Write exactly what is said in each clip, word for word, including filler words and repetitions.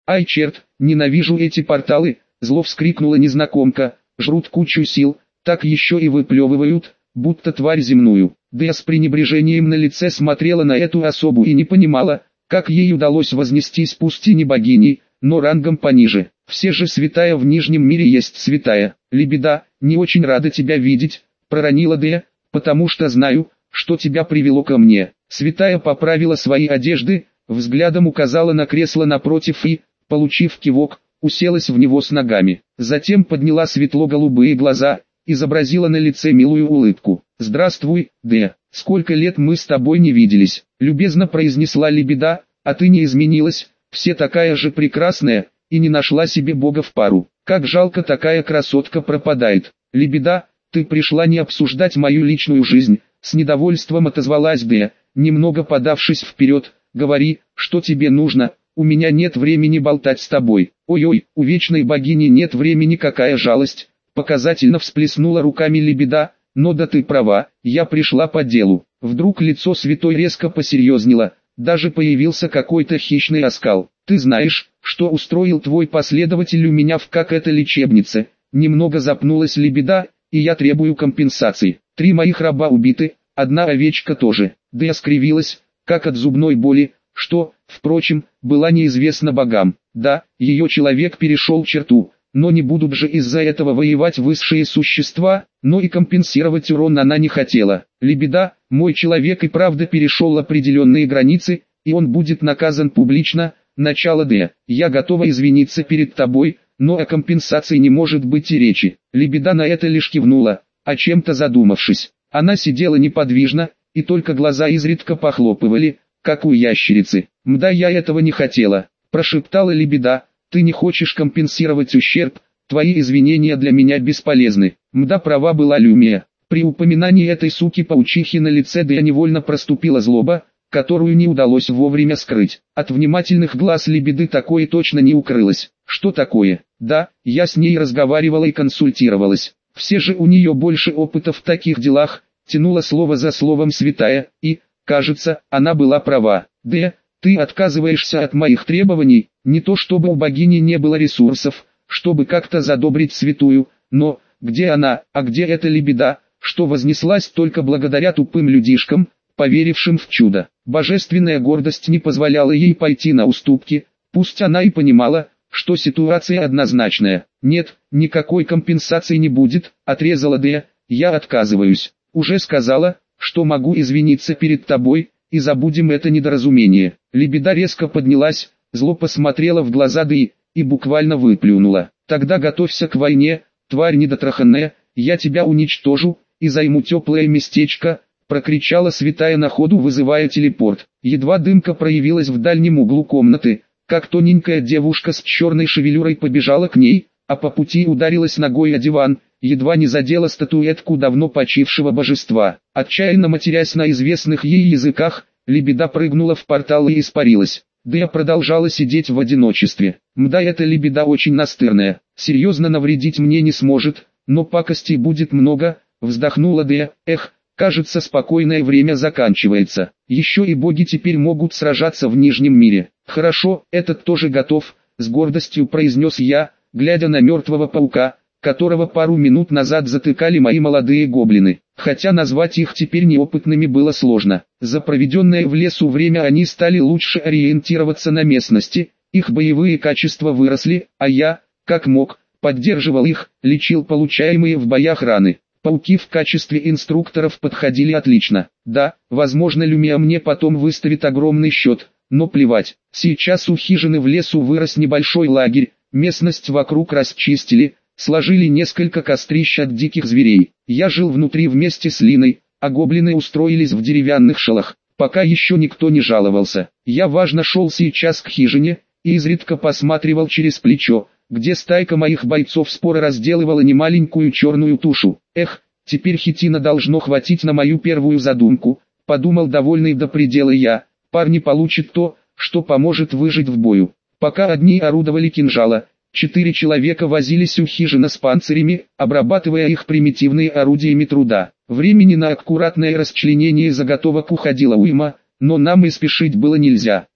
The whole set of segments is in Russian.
Ай черт, ненавижу эти порталы, зло вскрикнула незнакомка, жрут кучу сил, так еще и выплевывают, будто тварь земную. Дея с пренебрежением на лице смотрела на эту особу и не понимала, как ей удалось вознестись пусть и не богиней, но рангом пониже. Все же святая в Нижнем мире есть святая. Лебеда, не очень рада тебя видеть, проронила Дея, потому что знаю, что тебя привело ко мне. Святая поправила свои одежды, взглядом указала на кресло напротив и, получив кивок, уселась в него с ногами. Затем подняла светло-голубые глаза, изобразила на лице милую улыбку. «Здравствуй, Дея, сколько лет мы с тобой не виделись», — любезно произнесла Лебеда, «а ты не изменилась, все такая же прекрасная, и не нашла себе бога в пару. Как жалко, такая красотка пропадает». «Лебеда, ты пришла не обсуждать мою личную жизнь», — с недовольством отозвалась Дея, немного подавшись вперед. «Говори, что тебе нужно, у меня нет времени болтать с тобой». «Ой-ой, у вечной богини нет времени, какая жалость», — показательно всплеснула руками Лебеда, «но да ты права, я пришла по делу». Вдруг лицо святой резко посерьезнело, даже появился какой-то хищный оскал. «Ты знаешь, что устроил твой последователь у меня в как это лечебнице?» Немного запнулась Лебеда, «и я требую компенсации. Три моих раба убиты, одна овечка тоже». Дея скривилась, как от зубной боли, что, впрочем, была неизвестна богам. Да, ее человек перешел черту, но не будут же из-за этого воевать высшие существа, но и компенсировать урон она не хотела. «Лебеда, мой человек и правда перешел определенные границы, и он будет наказан публично». Начало Д. «Я готова извиниться перед тобой, но о компенсации не может быть и речи». Лебеда на это лишь кивнула, о чем-то задумавшись. Она сидела неподвижно, и только глаза изредка похлопывали, как у ящерицы. «Мда, я этого не хотела», – прошептала Лебеда. «Ты не хочешь компенсировать ущерб, твои извинения для меня бесполезны». Мда, права была Люмия. При упоминании этой суки-паучихи на лице Дея невольно проступила злоба, которую не удалось вовремя скрыть. От внимательных глаз Лебеды такое точно не укрылось. «Что такое?» «Да, я с ней разговаривала и консультировалась. Все же у нее больше опыта в таких делах», тянула слово за словом святая, и, кажется, она была права. «Дея, ты отказываешься от моих требований, не то чтобы у богини не было ресурсов, чтобы как-то задобрить святую, но, где она, а где эта Лебеда, что вознеслась только благодаря тупым людишкам, поверившим в чудо?» Божественная гордость не позволяла ей пойти на уступки, пусть она и понимала, что ситуация однозначная. «Нет, никакой компенсации не будет», — отрезала Дея, «я отказываюсь. Уже сказала, что могу извиниться перед тобой, и забудем это недоразумение». Лебеда резко поднялась, зло посмотрела в глаза Деи, и буквально выплюнула. «Тогда готовься к войне, тварь недотраханная, я тебя уничтожу, и займу теплое местечко», прокричала святая на ходу, вызывая телепорт. Едва дымка проявилась в дальнем углу комнаты, как тоненькая девушка с черной шевелюрой побежала к ней, а по пути ударилась ногой о диван, едва не задела статуэтку давно почившего божества. Отчаянно матерясь на известных ей языках, Лебеда прыгнула в портал и испарилась. Дея продолжала сидеть в одиночестве. «Мда, эта Лебеда очень настырная, серьезно навредить мне не сможет, но пакостей будет много», вздохнула Дея. «Эх, кажется, спокойное время заканчивается. Еще и боги теперь могут сражаться в Нижнем мире». «Хорошо, этот тоже готов», с гордостью произнес я, глядя на мертвого паука, которого пару минут назад затыкали мои молодые гоблины. Хотя назвать их теперь неопытными было сложно. За проведенное в лесу время они стали лучше ориентироваться на местности, их боевые качества выросли, а я, как мог, поддерживал их, лечил получаемые в боях раны. Пауки в качестве инструкторов подходили отлично. Да, возможно, Люмия мне потом выставит огромный счет, но плевать. Сейчас у хижины в лесу вырос небольшой лагерь, местность вокруг расчистили, сложили несколько кострищ от диких зверей. Я жил внутри вместе с Линой, а гоблины устроились в деревянных шалах. Пока еще никто не жаловался. Я важно шел сейчас к хижине, и изредка посматривал через плечо, где стайка моих бойцов споро разделывала немаленькую черную тушу. Эх, теперь хитина должно хватить на мою первую задумку, подумал довольный до предела я. Парни получат то, что поможет выжить в бою. Пока одни орудовали кинжала, четыре человека возились у хижины с панцирями, обрабатывая их примитивные орудиями труда. Времени на аккуратное расчленение заготовок уходило уйма, но нам и спешить было нельзя.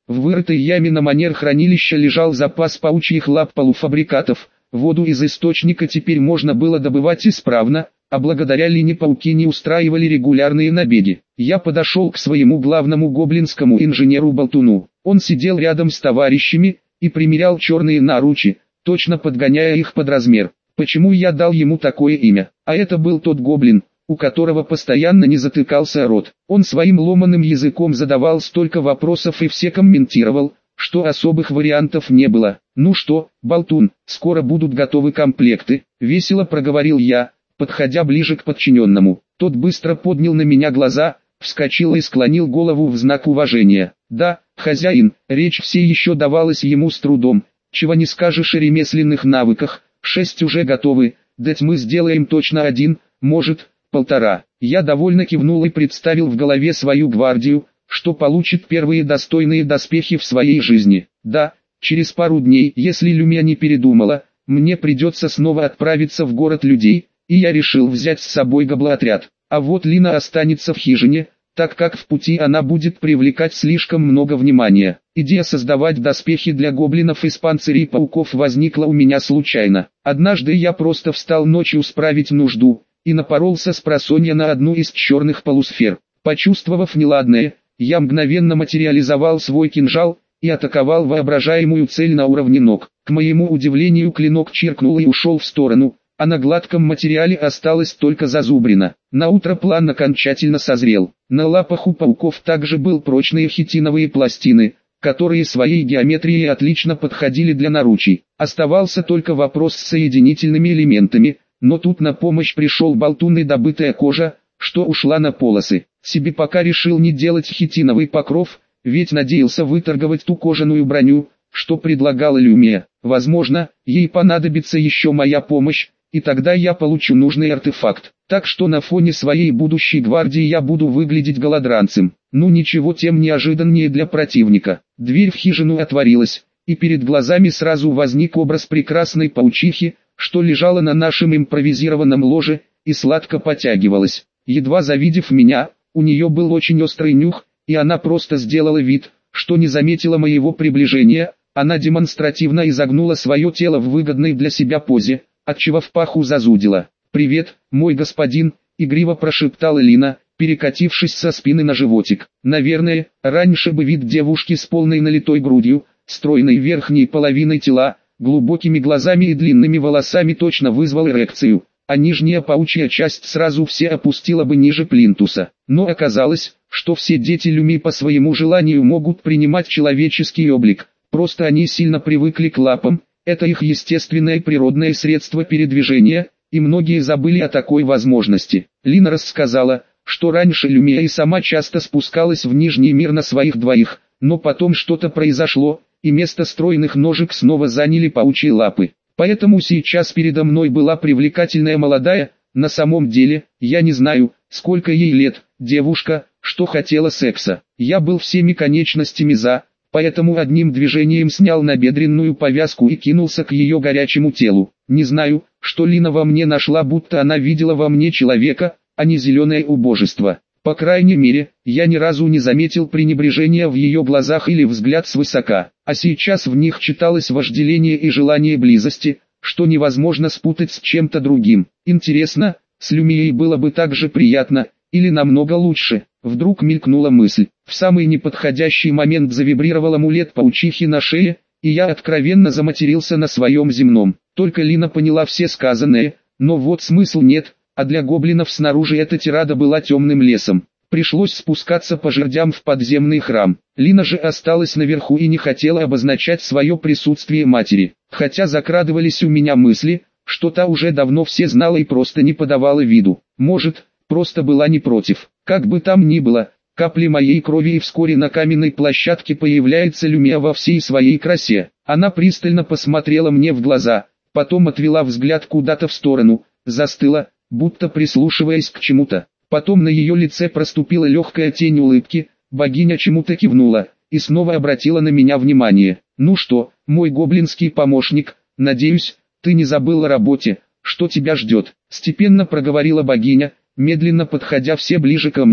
В вырытой яме на манер хранилища лежал запас паучьих лап полуфабрикатов, воду из источника теперь можно было добывать исправно, а благодаря Лине пауки не устраивали регулярные набеги. Я подошел к своему главному гоблинскому инженеру-болтуну. Он сидел рядом с товарищами и примерял черные наручи, точно подгоняя их под размер. Почему я дал ему такое имя? А это был тот гоблин, у которого постоянно не затыкался рот. Он своим ломаным языком задавал столько вопросов и все комментировал, что особых вариантов не было. «Ну что, болтун, скоро будут готовы комплекты», — весело проговорил я, подходя ближе к подчиненному. Тот быстро поднял на меня глаза, вскочил и склонил голову в знак уважения. «Да, хозяин», речь все еще давалась ему с трудом, «чего не скажешь о ремесленных навыках, шесть уже готовы, дать мы сделаем точно один, может, полтора». Я довольно кивнул и представил в голове свою гвардию, что получит первые достойные доспехи в своей жизни. Да, через пару дней, если Люмия не передумала, мне придется снова отправиться в город людей, и я решил взять с собой гоблоотряд. А вот Лина останется в хижине, так как в пути она будет привлекать слишком много внимания. Идея создавать доспехи для гоблинов из панцирей пауков возникла у меня случайно. Однажды я просто встал ночью справить нужду, и напоролся с просонья на одну из черных полусфер. Почувствовав неладное, я мгновенно материализовал свой кинжал и атаковал воображаемую цель на уровне ног. К моему удивлению, клинок чиркнул и ушел в сторону, а на гладком материале осталась только зазубрина. Наутро план окончательно созрел. На лапах у пауков также был прочные хитиновые пластины, которые своей геометрией отлично подходили для наручей. Оставался только вопрос с соединительными элементами, но тут на помощь пришел болтун и добытая кожа, что ушла на полосы. Себе пока решил не делать хитиновый покров, ведь надеялся выторговать ту кожаную броню, что предлагала Люмия. Возможно, ей понадобится еще моя помощь, и тогда я получу нужный артефакт. Так что на фоне своей будущей гвардии я буду выглядеть голодранцем. Ну ничего, тем неожиданнее для противника. Дверь в хижину отворилась, и перед глазами сразу возник образ прекрасной паучихи, что лежала на нашем импровизированном ложе, и сладко потягивалась. Едва завидев меня, у нее был очень острый нюх, и она просто сделала вид, что не заметила моего приближения. Она демонстративно изогнула свое тело в выгодной для себя позе, отчего в паху зазудила. «Привет, мой господин», — игриво прошептала Лина, перекатившись со спины на животик. Наверное, раньше бы вид девушки с полной налитой грудью, стройной верхней половиной тела, глубокими глазами и длинными волосами точно вызвал эрекцию, а нижняя паучья часть сразу все опустила бы ниже плинтуса. Но оказалось, что все дети Люми по своему желанию могут принимать человеческий облик, просто они сильно привыкли к лапам, это их естественное природное средство передвижения, и многие забыли о такой возможности. Лина рассказала, что раньше Люмия и сама часто спускалась в Нижний мир на своих двоих, но потом что-то произошло, и место стройных ножек снова заняли паучьи лапы. Поэтому сейчас передо мной была привлекательная молодая, на самом деле, я не знаю, сколько ей лет, девушка, что хотела секса. Я был всеми конечностями за, поэтому одним движением снял набедренную повязку и кинулся к ее горячему телу. Не знаю, что Лина во мне нашла, будто она видела во мне человека, а не зеленое убожество. По крайней мере, я ни разу не заметил пренебрежения в ее глазах или взгляд свысока, а сейчас в них читалось вожделение и желание близости, что невозможно спутать с чем-то другим. Интересно, с Люмией было бы так же приятно, или намного лучше? Вдруг мелькнула мысль. В самый неподходящий момент завибрировал амулет паучихи на шее, и я откровенно заматерился на своем земном. Только Лина поняла все сказанное, но вот смысл нет. А для гоблинов снаружи эта тирада была темным лесом. Пришлось спускаться по жердям в подземный храм. Лина же осталась наверху и не хотела обозначать свое присутствие матери. Хотя закрадывались у меня мысли, что та уже давно все знала и просто не подавала виду. Может, просто была не против. Как бы там ни было, капли моей крови, и вскоре на каменной площадке появляется Люмия во всей своей красе. Она пристально посмотрела мне в глаза, потом отвела взгляд куда-то в сторону, застыла, будто прислушиваясь к чему-то. Потом на ее лице проступила легкая тень улыбки, богиня чему-то кивнула, и снова обратила на меня внимание. «Ну что, мой гоблинский помощник, надеюсь, ты не забыл о работе, что тебя ждет?» Степенно проговорила богиня, медленно подходя все ближе ко мне.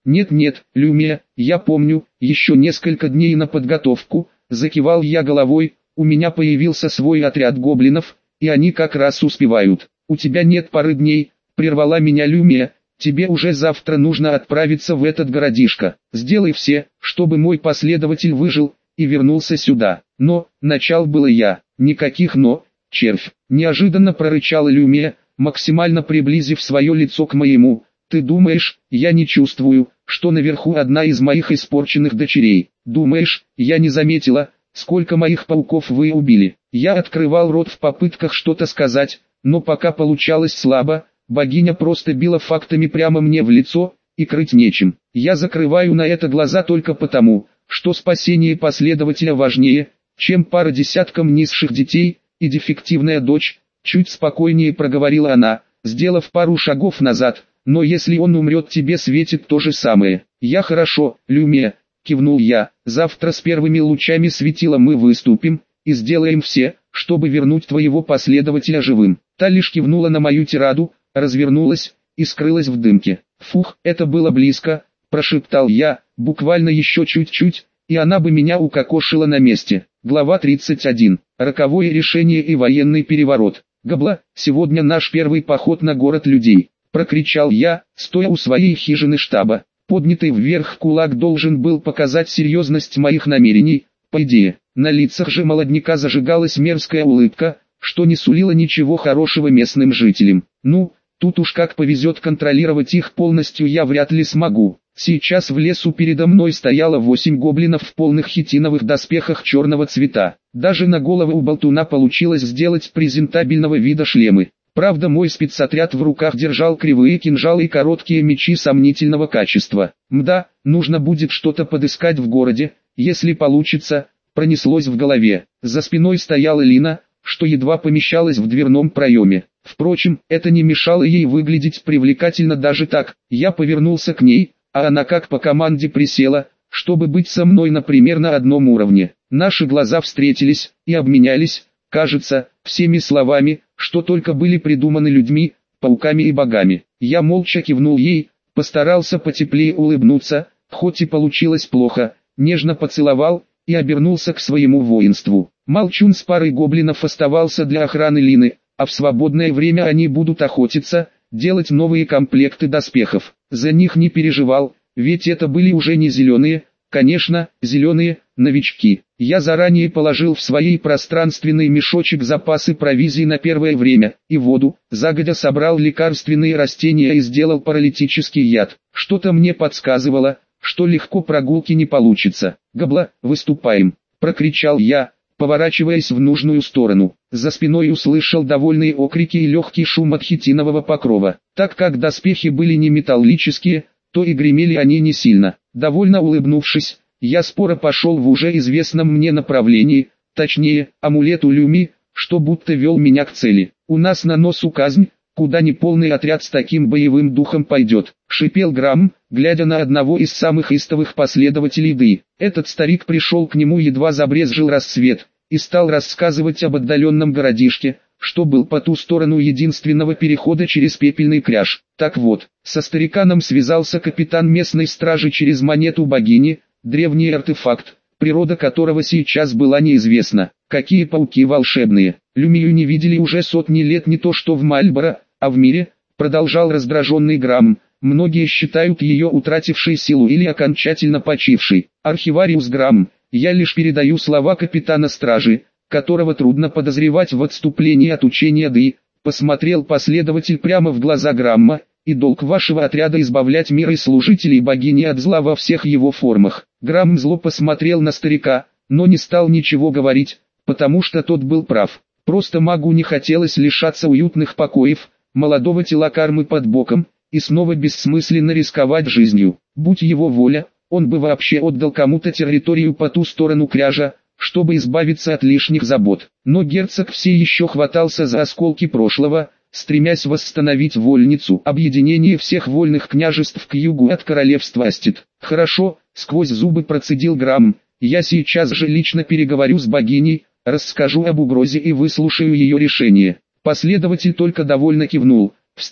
Нет-нет, Люмия, я помню, еще несколько дней на подготовку, закивал я головой, у меня появился свой отряд гоблинов, и они как раз успевают. У тебя нет пары дней, прервала меня Люмия, тебе уже завтра нужно отправиться в этот городишко. Сделай все, чтобы мой последователь выжил и вернулся сюда. Но, начал было я, никаких но, червь, неожиданно прорычала Люмия, максимально приблизив свое лицо к моему. Ты думаешь, я не чувствую, что наверху одна из моих испорченных дочерей? Думаешь, я не заметила, сколько моих пауков вы убили? Я открывал рот в попытках что-то сказать, но пока получалось слабо, богиня просто била фактами прямо мне в лицо, и крыть нечем. Я закрываю на это глаза только потому, что спасение последователя важнее, чем пара десяткам низших детей, и дефективная дочь, чуть спокойнее проговорила она, сделав пару шагов назад. Но если он умрет, тебе светит то же самое. Я хорошо, Люмия, кивнул я, завтра с первыми лучами светила мы выступим, и сделаем все, чтобы вернуть твоего последователя живым. Та лишь кивнула на мою тираду, развернулась и скрылась в дымке. Фух, это было близко, прошептал я, буквально еще чуть-чуть, и она бы меня укокошила на месте. Глава тридцать один. Роковое решение и военный переворот. Габла, сегодня наш первый поход на город людей. Прокричал я, стоя у своей хижины штаба. Поднятый вверх кулак должен был показать серьезность моих намерений, по идее. На лицах же молодняка зажигалась мерзкая улыбка, что не сулило ничего хорошего местным жителям. Ну, тут уж как повезет, контролировать их полностью я вряд ли смогу. Сейчас в лесу передо мной стояло восемь гоблинов в полных хитиновых доспехах черного цвета. Даже на голову у болтуна получилось сделать презентабельного вида шлемы. Правда, мой спецотряд в руках держал кривые кинжалы и короткие мечи сомнительного качества. Мда, нужно будет что-то подыскать в городе, если получится, пронеслось в голове. За спиной стояла Лина, что едва помещалась в дверном проеме. Впрочем, это не мешало ей выглядеть привлекательно даже так. Я повернулся к ней, а она как по команде присела, чтобы быть со мной на примерно одном уровне. Наши глаза встретились и обменялись, кажется, всеми словами, что только были придуманы людьми, пауками и богами. Я молча кивнул ей, постарался потеплее улыбнуться, хоть и получилось плохо, нежно поцеловал и обернулся к своему воинству. Молчун с парой гоблинов оставался для охраны Лины, а в свободное время они будут охотиться, делать новые комплекты доспехов. За них не переживал, ведь это были уже не зеленые, конечно, зеленые, новички. Я заранее положил в своей пространственный мешочек запасы провизии на первое время, и воду, загодя собрал лекарственные растения и сделал паралитический яд. Что-то мне подсказывало, что легко прогулки не получится. «Габла, выступаем!» – прокричал я, поворачиваясь в нужную сторону. За спиной услышал довольные окрики и легкий шум от хитинового покрова. Так как доспехи были не металлические, то и гремели они не сильно. Довольно улыбнувшись, я споро пошел в уже известном мне направлении, точнее, амулету Люми, что будто вел меня к цели. «У нас на носу казнь, куда не полный отряд с таким боевым духом пойдет», — шипел Грамм, глядя на одного из самых истовых последователей Ды. Этот старик пришел к нему едва забрезжил рассвет, и стал рассказывать об отдаленном городишке, что был по ту сторону единственного перехода через пепельный кряж. Так вот, со стариканом связался капитан местной стражи через монету богини, древний артефакт, природа которого сейчас была неизвестна. Какие пауки волшебные! Люмию не видели уже сотни лет, не то что в Мальборо, а в мире, продолжал раздраженный Грамм. Многие считают ее утратившей силу или окончательно почившей. Архивариус Грамм, я лишь передаю слова капитана стражи, которого трудно подозревать в отступлении от учения Ды, посмотрел последователь прямо в глаза Грамма, и долг вашего отряда избавлять мир и служителей богини от зла во всех его формах. Грамм зло посмотрел на старика, но не стал ничего говорить, потому что тот был прав. Просто магу не хотелось лишаться уютных покоев, молодого тела кармы под боком, и снова бессмысленно рисковать жизнью. Будь его воля, он бы вообще отдал кому-то территорию по ту сторону кряжа, чтобы избавиться от лишних забот. Но герцог все еще хватался за осколки прошлого, стремясь восстановить вольницу, объединение всех вольных княжеств к югу от королевства Астит. «Хорошо», — сквозь зубы процедил Грамм, — «я сейчас же лично переговорю с богиней, расскажу об угрозе и выслушаю ее решение». Последователь только довольно кивнул, встал,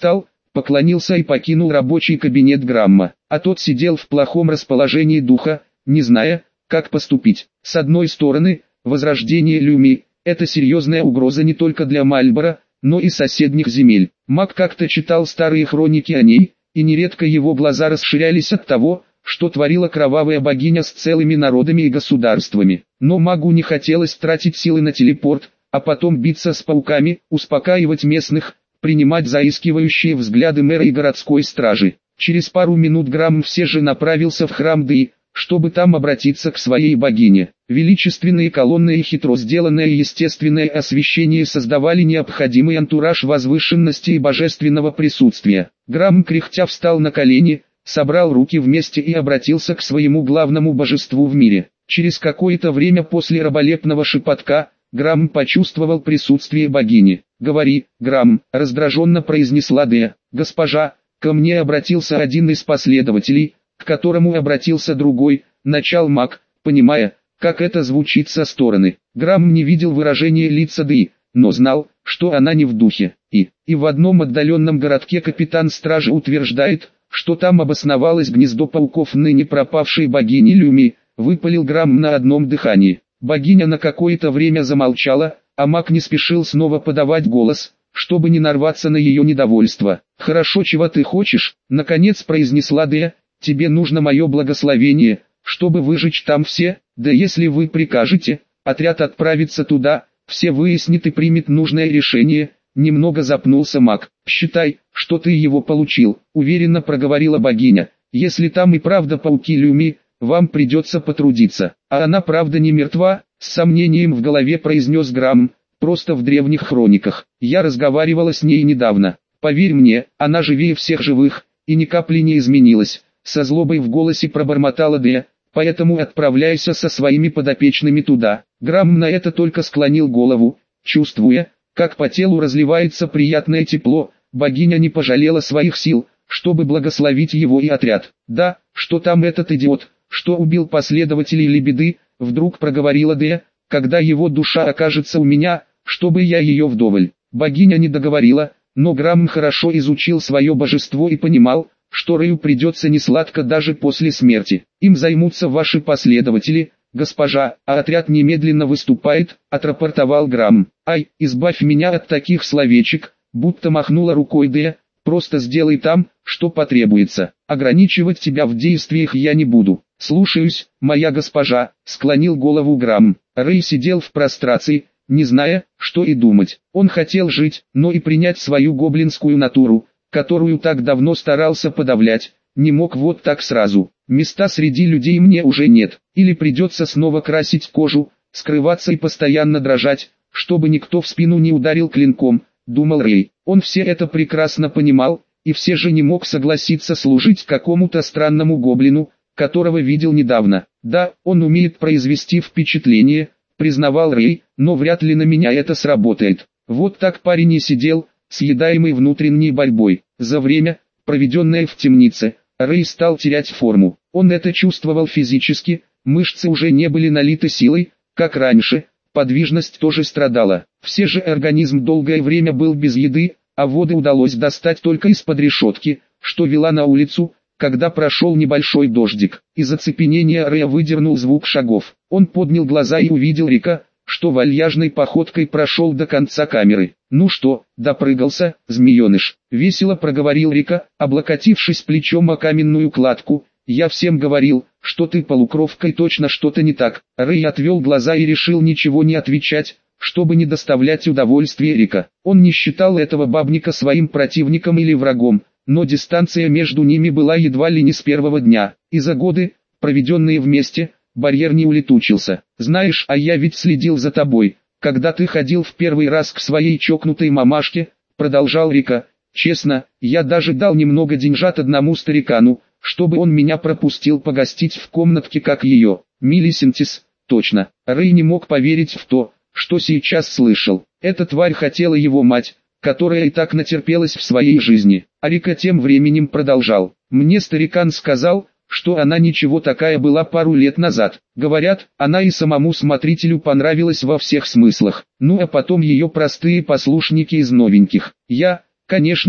поклонился и покинул рабочий кабинет Грамма, а тот сидел в плохом расположении духа, не зная, как поступить. С одной стороны, возрождение Люми – это серьезная угроза не только для Мальборо, но и соседних земель. Маг как-то читал старые хроники о ней, и нередко его глаза расширялись от того, что творила кровавая богиня с целыми народами и государствами. Но магу не хотелось тратить силы на телепорт, а потом биться с пауками, успокаивать местных, принимать заискивающие взгляды мэра и городской стражи. Через пару минут Грамм все же направился в храм Ды, чтобы там обратиться к своей богине. Величественные колонны и хитро сделанное естественное освещение создавали необходимый антураж возвышенности и божественного присутствия. Грамм кряхтя встал на колени, собрал руки вместе и обратился к своему главному божеству в мире. Через какое-то время после раболепного шепотка, Грамм почувствовал присутствие богини. «Говори, Грамм», — раздраженно произнесла Дея. «Госпожа, ко мне обратился один из последователей, к которому обратился другой», — начал маг, понимая, как это звучит со стороны. Грамм не видел выражения лица Деи, но знал, что она не в духе. И, и в одном отдаленном городке капитан стражи утверждает, что там обосновалось гнездо пауков ныне пропавшей богини Люми, выпалил Грамм на одном дыхании. Богиня на какое-то время замолчала, а маг не спешил снова подавать голос, чтобы не нарваться на ее недовольство. «Хорошо, чего ты хочешь?» — наконец произнесла Дея. «Тебе нужно мое благословение, чтобы выжечь там все, да если вы прикажете, отряд отправится туда, все выяснит и примет нужное решение». Немного запнулся маг. «Считай, что ты его получил», — уверенно проговорила богиня. «Если там и правда пауки Люми, вам придется потрудиться. А она правда не мертва?» — с сомнением в голове произнес Грамм. «Просто в древних хрониках. Я разговаривала с ней недавно. Поверь мне, она живее всех живых, и ни капли не изменилась». Со злобой в голосе пробормотала Дея. «Поэтому отправляйся со своими подопечными туда». Грамм на это только склонил голову, чувствуя, как по телу разливается приятное тепло. Богиня не пожалела своих сил, чтобы благословить его и отряд. «Да, что там этот идиот, что убил последователей Лебеды», — вдруг проговорила Дея, «когда его душа окажется у меня, чтобы я ее вдоволь». Богиня не договорила, но Грамм хорошо изучил свое божество и понимал, что Рэю придется несладко даже после смерти. «Им займутся ваши последователи, госпожа, а отряд немедленно выступает», — отрапортовал Грамм. «Ай, избавь меня от таких словечек», — будто махнула рукой Дея. «Просто сделай там, что потребуется. Ограничивать тебя в действиях я не буду». «Слушаюсь, моя госпожа», — склонил голову Грамм. Рэй сидел в прострации, не зная, что и думать. Он хотел жить, но и принять свою гоблинскую натуру, которую так давно старался подавлять, не мог вот так сразу. «Места среди людей мне уже нет, или придется снова красить кожу, скрываться и постоянно дрожать, чтобы никто в спину не ударил клинком», — думал Рэй. Он все это прекрасно понимал, и все же не мог согласиться служить какому-то странному гоблину, которого видел недавно. «Да, он умеет произвести впечатление», — признавал Рэй, «но вряд ли на меня это сработает». Вот так парень и сидел, съедаемый внутренней борьбой. За время, проведенное в темнице, Рэй стал терять форму. Он это чувствовал физически, мышцы уже не были налиты силой, как раньше, подвижность тоже страдала. Все же организм долгое время был без еды, а воды удалось достать только из-под решетки, что вела на улицу, когда прошел небольшой дождик. Из оцепенения Рэя выдернул звук шагов. Он поднял глаза и увидел Рика, что вальяжной походкой прошел до конца камеры. «Ну что, допрыгался, змееныш?» — весело проговорил Рика, облокотившись плечом о каменную кладку. «Я всем говорил, что ты полукровка и точно что-то не так». Рэй отвел глаза и решил ничего не отвечать, чтобы не доставлять удовольствия Рика. Он не считал этого бабника своим противником или врагом, но дистанция между ними была едва ли не с первого дня, и за годы, проведенные вместе, барьер не улетучился. «Знаешь, а я ведь следил за тобой, когда ты ходил в первый раз к своей чокнутой мамашке», — продолжал Рика. «Честно, я даже дал немного деньжат одному старикану, чтобы он меня пропустил погостить в комнатке как ее, Милисентис». Точно, Рэй не мог поверить в то, что сейчас слышал. Эта тварь хотела его мать, которая и так натерпелась в своей жизни. А Рика тем временем продолжал. «Мне старикан сказал, что она ничего такая была пару лет назад. Говорят, она и самому смотрителю понравилась во всех смыслах. Ну а потом ее простые послушники из новеньких. Я, конечно,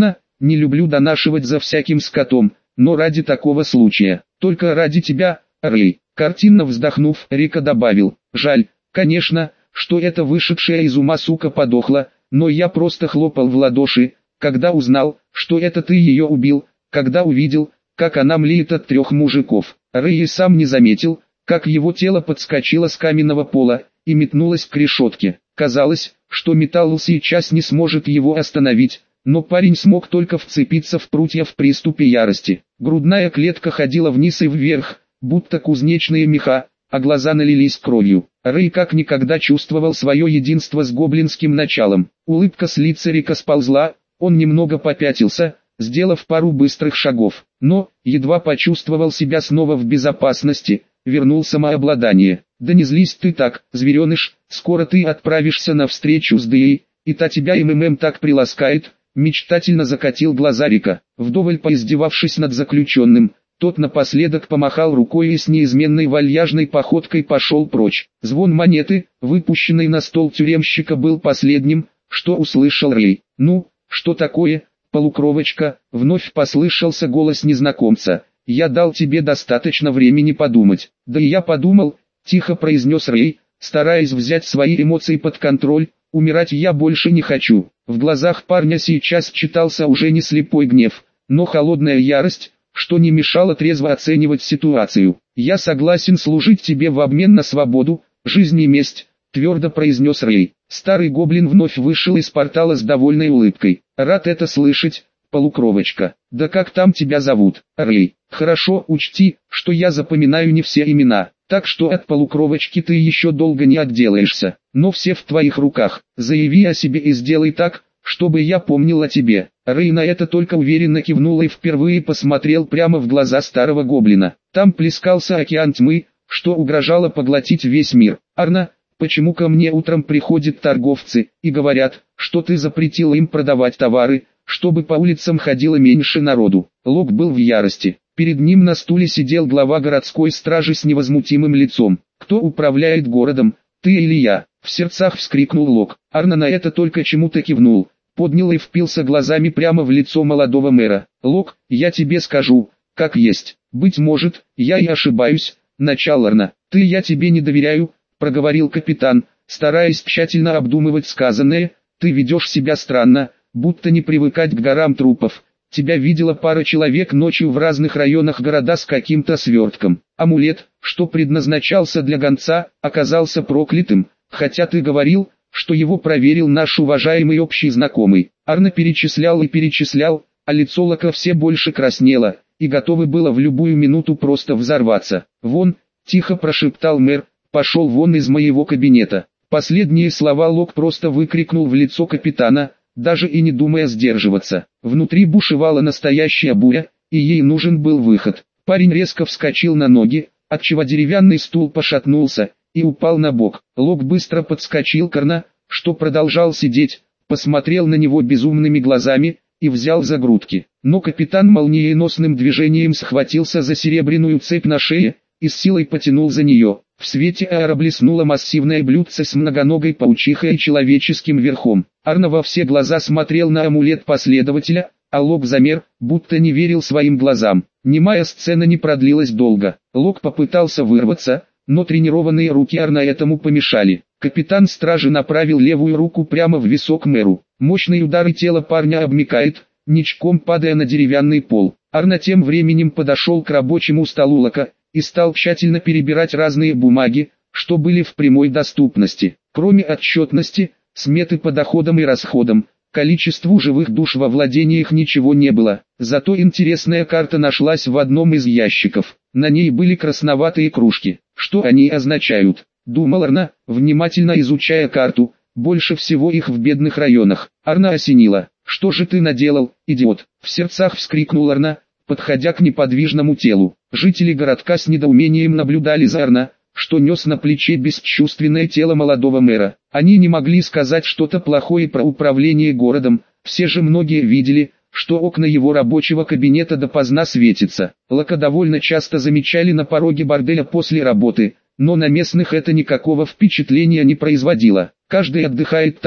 не люблю донашивать за всяким скотом, но ради такого случая, только ради тебя, Рэй». Картинно вздохнув, Рика добавил: «Жаль, конечно, что эта вышедшая из ума сука подохла, но я просто хлопал в ладоши, когда узнал, что это ты ее убил, когда увидел, как она млеет от трех мужиков». Рэй и сам не заметил, как его тело подскочило с каменного пола и метнулось к решетке. Казалось, что металл сейчас не сможет его остановить, но парень смог только вцепиться в прутья в приступе ярости. Грудная клетка ходила вниз и вверх, будто кузнечные меха, а глаза налились кровью. Рэй как никогда чувствовал свое единство с гоблинским началом. Улыбка с лица Рика сползла, он немного попятился, сделав пару быстрых шагов, но, едва почувствовал себя снова в безопасности, вернул самообладание. «Да не злись ты так, звереныш, скоро ты отправишься на встречу с Дэей, и та тебя МММ так приласкает», мечтательно закатил глаза Рика. Вдоволь поиздевавшись над заключенным, тот напоследок помахал рукой и с неизменной вальяжной походкой пошел прочь. Звон монеты, выпущенной на стол тюремщика, был последним, что услышал Рэй. «Ну, что такое, полукровочка?» — вновь послышался голос незнакомца. «Я дал тебе достаточно времени подумать». «Да и я подумал», — тихо произнес Рэй, стараясь взять свои эмоции под контроль. «Умирать я больше не хочу». В глазах парня сейчас читался уже не слепой гнев, но холодная ярость, что не мешало трезво оценивать ситуацию. «Я согласен служить тебе в обмен на свободу, жизнь и месть», — твердо произнес Рэй. Старый гоблин вновь вышел из портала с довольной улыбкой. «Рад это слышать, полукровочка. Да как там тебя зовут?» «Рэй. Хорошо, учти, что я запоминаю не все имена, так что от полукровочки ты еще долго не отделаешься, но все в твоих руках. Заяви о себе и сделай так, чтобы я помнил о тебе». Рэй на это только уверенно кивнул и впервые посмотрел прямо в глаза старого гоблина. Там плескался океан тьмы, что угрожало поглотить весь мир. «Арна, почему ко мне утром приходят торговцы и говорят, что ты запретил им продавать товары, чтобы по улицам ходило меньше народу?» Лок был в ярости. Перед ним на стуле сидел глава городской стражи с невозмутимым лицом. «Кто управляет городом, ты или я?» — в сердцах вскрикнул Лок. Арна на это только чему-то кивнул, поднял и впился глазами прямо в лицо молодого мэра. «Лок, я тебе скажу, как есть. Быть может, я и ошибаюсь», — начал Арна. «Ты, я тебе не доверяю», — проговорил капитан, стараясь тщательно обдумывать сказанное. «Ты ведешь себя странно, будто не привыкать к горам трупов. Тебя видела пара человек ночью в разных районах города с каким-то свертком. Амулет, что предназначался для гонца, оказался проклятым, хотя ты говорил, что его проверил наш уважаемый общий знакомый». Арна перечислял и перечислял, а лицо Лока все больше краснело, и готово было в любую минуту просто взорваться. «Вон», — тихо прошептал мэр, — «пошел вон из моего кабинета». Последние слова Лок просто выкрикнул в лицо капитана, даже и не думая сдерживаться. Внутри бушевала настоящая буря, и ей нужен был выход. Парень резко вскочил на ноги, отчего деревянный стул пошатнулся и упал на бок. Лок быстро подскочил к Арна, что продолжал сидеть, посмотрел на него безумными глазами и взял за грудки. Но капитан молниеносным движением схватился за серебряную цепь на шее и с силой потянул за нее. В свете аэро блеснуло массивное блюдце с многоногой паучихой и человеческим верхом. Арна во все глаза смотрел на амулет последователя, а Лок замер, будто не верил своим глазам. Немая сцена не продлилась долго. Лок попытался вырваться, но тренированные руки Арна этому помешали. Капитан стражи направил левую руку прямо в висок мэру. Мощный удар, и тело парня обмякает, ничком падая на деревянный пол. Арна тем временем подошел к рабочему столу Лока и стал тщательно перебирать разные бумаги, что были в прямой доступности. Кроме отчетности, сметы по доходам и расходам, количеству живых душ во владениях ничего не было. Зато интересная карта нашлась в одном из ящиков. На ней были красноватые кружки. Что они означают? Думал Арна, внимательно изучая карту. Больше всего их в бедных районах. Арна осенила. «Что же ты наделал, идиот?» — в сердцах вскрикнул Арна, подходя к неподвижному телу. Жители городка с недоумением наблюдали за Арна, что нес на плече бесчувственное тело молодого мэра. Они не могли сказать что-то плохое про управление городом, все же многие видели, что окна его рабочего кабинета допоздна светятся. Лока довольно часто замечали на пороге борделя после работы, но на местных это никакого впечатления не производило. Каждый отдыхает так,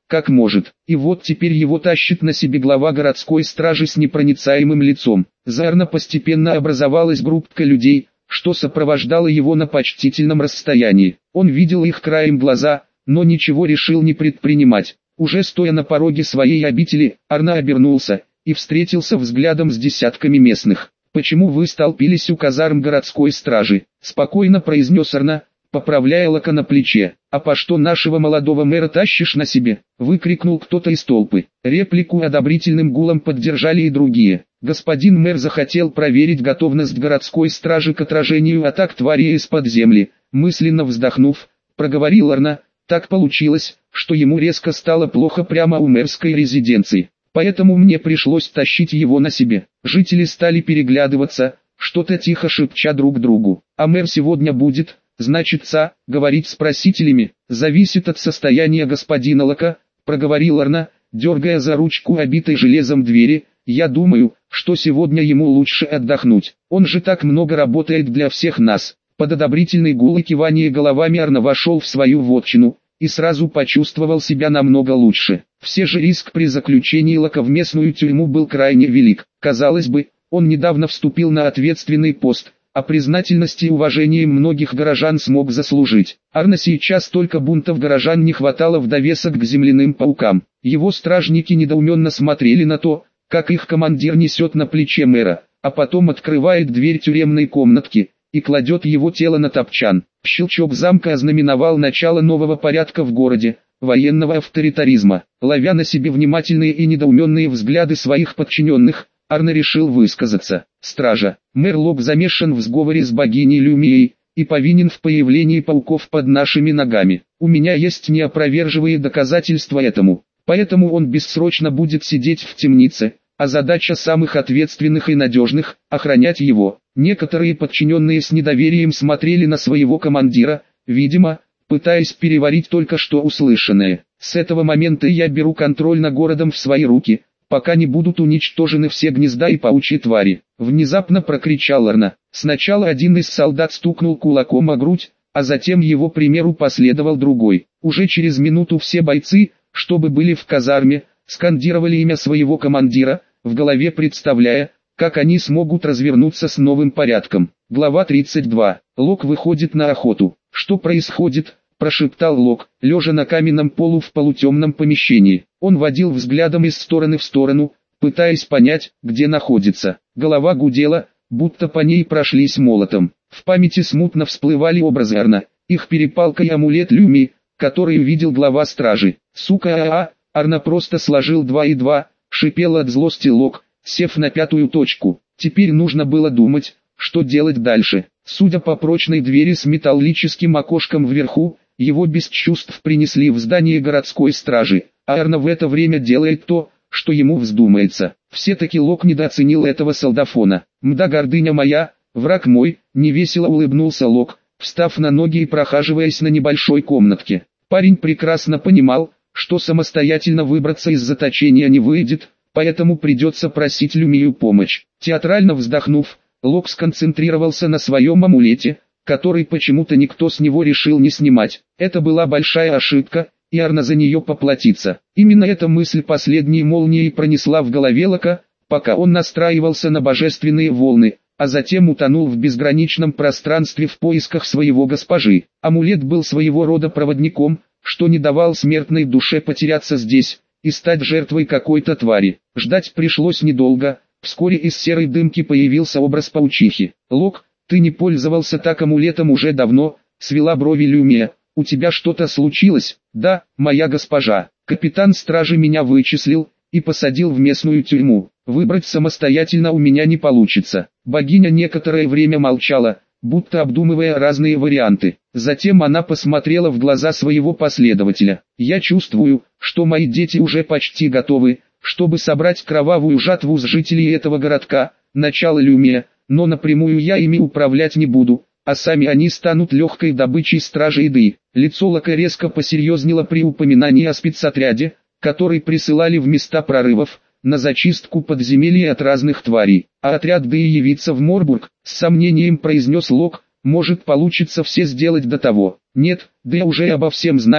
как может. И вот теперь его тащит на себе глава городской стражи с непроницаемым лицом. За Арно постепенно образовалась группка людей, что сопровождало его на почтительном расстоянии. Он видел их краем глаза, но ничего решил не предпринимать. Уже стоя на пороге своей обители, Арно обернулся и встретился взглядом с десятками местных. «Почему вы столпились у казарм городской стражи?» – спокойно произнес Арно, поправляя лака на плече. «А по что нашего молодого мэра тащишь на себе?» – выкрикнул кто-то из толпы. Реплику одобрительным гулом поддержали и другие. Господин мэр захотел проверить готовность городской стражи к отражению атак тварей из-под земли. Мысленно вздохнув, проговорил Арно. Так получилось, что ему резко стало плохо прямо у мэрской резиденции. Поэтому мне пришлось тащить его на себе. Жители стали переглядываться, что-то тихо шепча друг другу. «А мэр сегодня будет, значится, говорить с просителями, зависит от состояния господина Лака», проговорил Арно, дергая за ручку обитой железом двери. «Я думаю, что сегодня ему лучше отдохнуть. Он же так много работает для всех нас». Под одобрительный гул и кивание головами Арно вошел в свою вотчину и сразу почувствовал себя намного лучше. Все же риск при заключении Лака в местную тюрьму был крайне велик. Казалось бы, он недавно вступил на ответственный пост, а признательности и уважением многих горожан смог заслужить. Арно сейчас только бунтов горожан не хватало в довесок к земляным паукам. Его стражники недоуменно смотрели на то, как их командир несет на плече мэра, а потом открывает дверь тюремной комнатки и кладет его тело на топчан. Щелчок замка ознаменовал начало нового порядка в городе, военного авторитаризма. Ловя на себе внимательные и недоуменные взгляды своих подчиненных, Арно решил высказаться. «Стража, мэр Лок замешан в сговоре с богиней Люмией и повинен в появлении пауков под нашими ногами. У меня есть неопровержимые доказательства этому, поэтому он бессрочно будет сидеть в темнице, а задача самых ответственных и надежных – охранять его». Некоторые подчиненные с недоверием смотрели на своего командира, видимо, пытаясь переварить только что услышанное. «С этого момента я беру контроль над городом в свои руки, пока не будут уничтожены все гнезда и паучьи твари», — внезапно прокричал Арно. Сначала один из солдат стукнул кулаком о грудь, а затем его примеру последовал другой. Уже через минуту все бойцы, чтобы были в казарме, скандировали имя своего командира, в голове представляя, как они смогут развернуться с новым порядком. Глава тридцать два. Лок выходит на охоту. «Что происходит?» – прошептал Лок, лежа на каменном полу в полутемном помещении. Он водил взглядом из стороны в сторону, пытаясь понять, где находится. Голова гудела, будто по ней прошлись молотом. В памяти смутно всплывали образы Арно, их перепалка и амулет Люми, который увидел глава стражи. «Сука, а-а!» Арно просто сложил два и два, шипел от злости Лок, сев на пятую точку. Теперь нужно было думать, что делать дальше. Судя по прочной двери с металлическим окошком вверху, его без чувств принесли в здание городской стражи, а Арно в это время делает то, что ему вздумается. Все-таки Лок недооценил этого солдафона. «Мда, гордыня моя, враг мой», — невесело улыбнулся Лок, встав на ноги и прохаживаясь на небольшой комнатке. Парень прекрасно понимал, что самостоятельно выбраться из заточения не выйдет, поэтому придется просить Люмию помощь. Театрально вздохнув, Лок сконцентрировался на своем амулете, который почему-то никто с него решил не снимать. Это была большая ошибка, и Арно за нее поплатится. Именно эта мысль последней молнией пронесла в голове Лока, пока он настраивался на божественные волны, а затем утонул в безграничном пространстве в поисках своего госпожи. Амулет был своего рода проводником, что не давал смертной душе потеряться здесь и стать жертвой какой-то твари. Ждать пришлось недолго, вскоре из серой дымки появился образ паучихи. «Лок, ты не пользовался так амулетом уже давно», — свела брови Люмия. «У тебя что-то случилось?» «Да, моя госпожа. Капитан стражи меня вычислил и посадил в местную тюрьму. Выбрать самостоятельно у меня не получится». Богиня некоторое время молчала, будто обдумывая разные варианты. Затем она посмотрела в глаза своего последователя. «Я чувствую, что мои дети уже почти готовы, чтобы собрать кровавую жатву с жителей этого городка», — начала Люмия, «но напрямую я ими управлять не буду, а сами они станут легкой добычей стражи еды». Лицо Лока резко посерьезнело при упоминании о спецотряде, который присылали в места прорывов, на зачистку подземелья от разных тварей. «А отряд да и явится в Морбург», — с сомнением произнес Лок. «Может получится все сделать до того». «Нет, да уже обо всем знает»,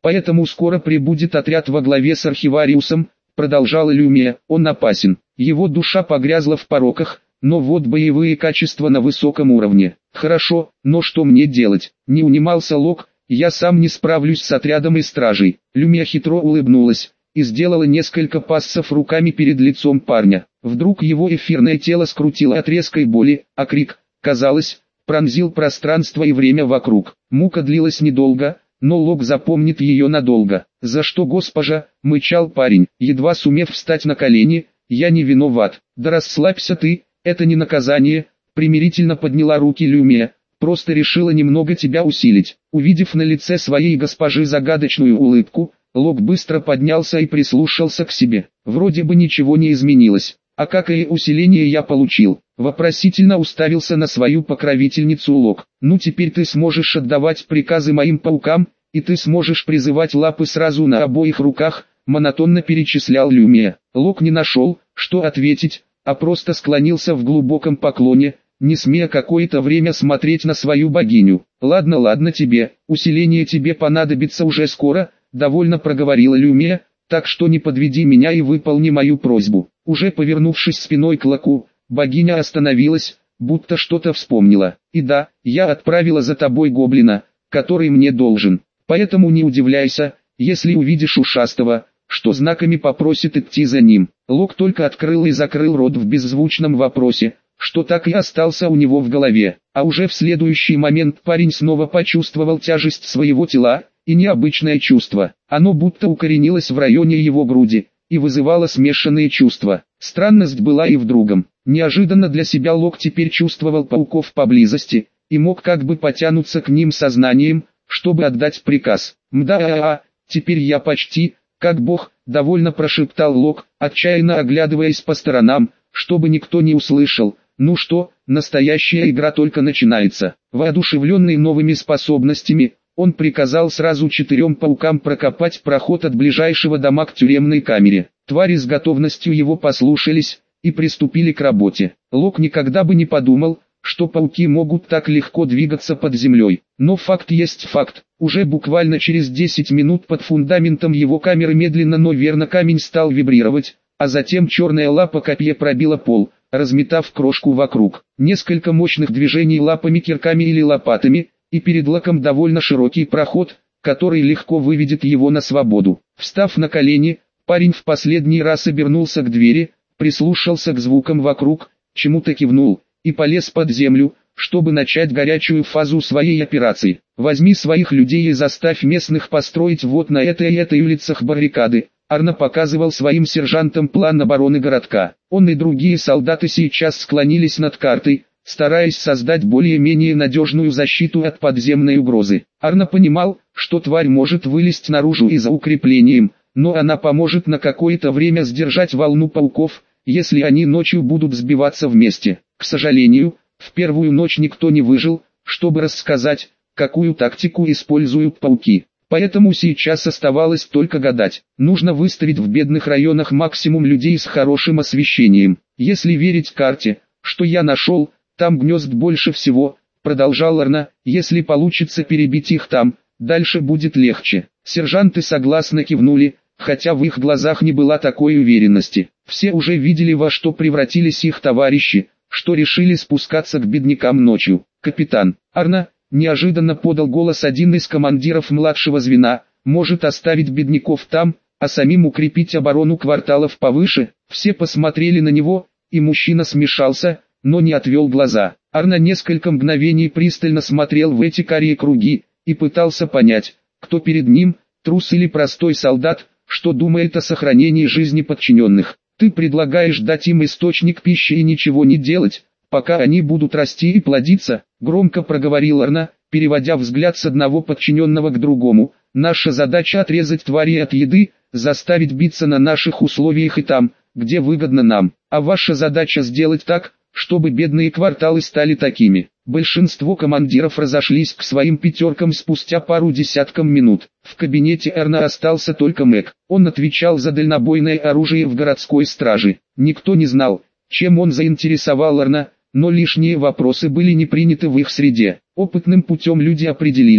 Поэтому скоро прибудет отряд во главе с архивариусом, продолжала Люмия. Он опасен. Его душа погрязла в пороках, но вот боевые качества на высоком уровне. Хорошо, но что мне делать? Не унимался Лок. Я сам не справлюсь с отрядом и стражей. Люмия хитро улыбнулась и сделала несколько пассов руками перед лицом парня. Вдруг его эфирное тело скрутило от резкой боли, а крик, казалось, пронзил пространство и время вокруг. Мука длилась недолго, но Лок запомнит ее надолго. «За что, госпожа?» — мычал парень, едва сумев встать на колени. «Я не виноват». «Да расслабься ты, это не наказание», — примирительно подняла руки Люмия. «Просто решила немного тебя усилить». Увидев на лице своей госпожи загадочную улыбку, Лок быстро поднялся и прислушался к себе. Вроде бы ничего не изменилось. «А какое усиление я получил?» Вопросительно уставился на свою покровительницу Лок. «Ну теперь ты сможешь отдавать приказы моим паукам, и ты сможешь призывать лапы сразу на обоих руках», монотонно перечислял Люмия. Лок не нашел, что ответить, а просто склонился в глубоком поклоне, не смея какое-то время смотреть на свою богиню. «Ладно, ладно тебе, усиление тебе понадобится уже скоро», довольно проговорила Люмия, «так что не подведи меня и выполни мою просьбу». Уже повернувшись спиной к Локу, богиня остановилась, будто что-то вспомнила. «И да, я отправила за тобой гоблина, который мне должен. Поэтому не удивляйся, если увидишь ушастого, что знаками попросит идти за ним». Лок только открыл и закрыл рот в беззвучном вопросе, что так и остался у него в голове. А уже в следующий момент парень снова почувствовал тяжесть своего тела, и необычное чувство. Оно будто укоренилось в районе его груди и вызывало смешанные чувства. Странность была и в другом. Неожиданно для себя Лок теперь чувствовал пауков поблизости и мог как бы потянуться к ним сознанием, чтобы отдать приказ. «Мда-а-а, теперь я почти, как бог», — довольно прошептал Лок, отчаянно оглядываясь по сторонам, чтобы никто не услышал. «Ну что, настоящая игра только начинается». Воодушевленный новыми способностями, он приказал сразу четырем паукам прокопать проход от ближайшего дома к тюремной камере. Твари с готовностью его послушались и приступили к работе. Лок никогда бы не подумал, что пауки могут так легко двигаться под землей. Но факт есть факт. Уже буквально через десять минут под фундаментом его камеры медленно, но верно камень стал вибрировать, а затем черная лапа копья пробила пол, разметав крошку вокруг. Несколько мощных движений лапами, кирками или лопатами, и перед Локом довольно широкий проход, который легко выведет его на свободу. Встав на колени, парень в последний раз обернулся к двери, прислушался к звукам вокруг, чему-то кивнул, и полез под землю, чтобы начать горячую фазу своей операции. «Возьми своих людей и заставь местных построить вот на этой и этой улицах баррикады». Арно показывал своим сержантам план обороны городка. Он и другие солдаты сейчас склонились над картой, стараясь создать более-менее надежную защиту от подземной угрозы. Арно понимал, что тварь может вылезть наружу и за укреплением, но она поможет на какое-то время сдержать волну пауков, если они ночью будут сбиваться вместе. К сожалению, в первую ночь никто не выжил, чтобы рассказать, какую тактику используют пауки. Поэтому сейчас оставалось только гадать. Нужно выставить в бедных районах максимум людей с хорошим освещением. Если верить карте, что я нашел, там гнезд больше всего, продолжал Арно. Если получится перебить их там, дальше будет легче. Сержанты согласно кивнули, хотя в их глазах не было такой уверенности. Все уже видели, во что превратились их товарищи, что решили спускаться к беднякам ночью. «Капитан, Арно», неожиданно подал голос один из командиров младшего звена, «может оставить бедняков там, а самим укрепить оборону кварталов повыше?» Все посмотрели на него, и мужчина смешался, но не отвел глаза. Арно несколько мгновений пристально смотрел в эти карие круги, и пытался понять, кто перед ним, трус или простой солдат, что думает о сохранении жизни подчиненных. «Ты предлагаешь дать им источник пищи и ничего не делать, пока они будут расти и плодиться», громко проговорил Арно, переводя взгляд с одного подчиненного к другому. «Наша задача отрезать твари от еды, заставить биться на наших условиях и там, где выгодно нам, а ваша задача сделать так, чтобы бедные кварталы стали такими». Большинство командиров разошлись к своим пятеркам спустя пару десятков минут. В кабинете Арно остался только Мэг. Он отвечал за дальнобойное оружие в городской страже. Никто не знал, чем он заинтересовал Арно, но лишние вопросы были не приняты в их среде. Опытным путем люди определили,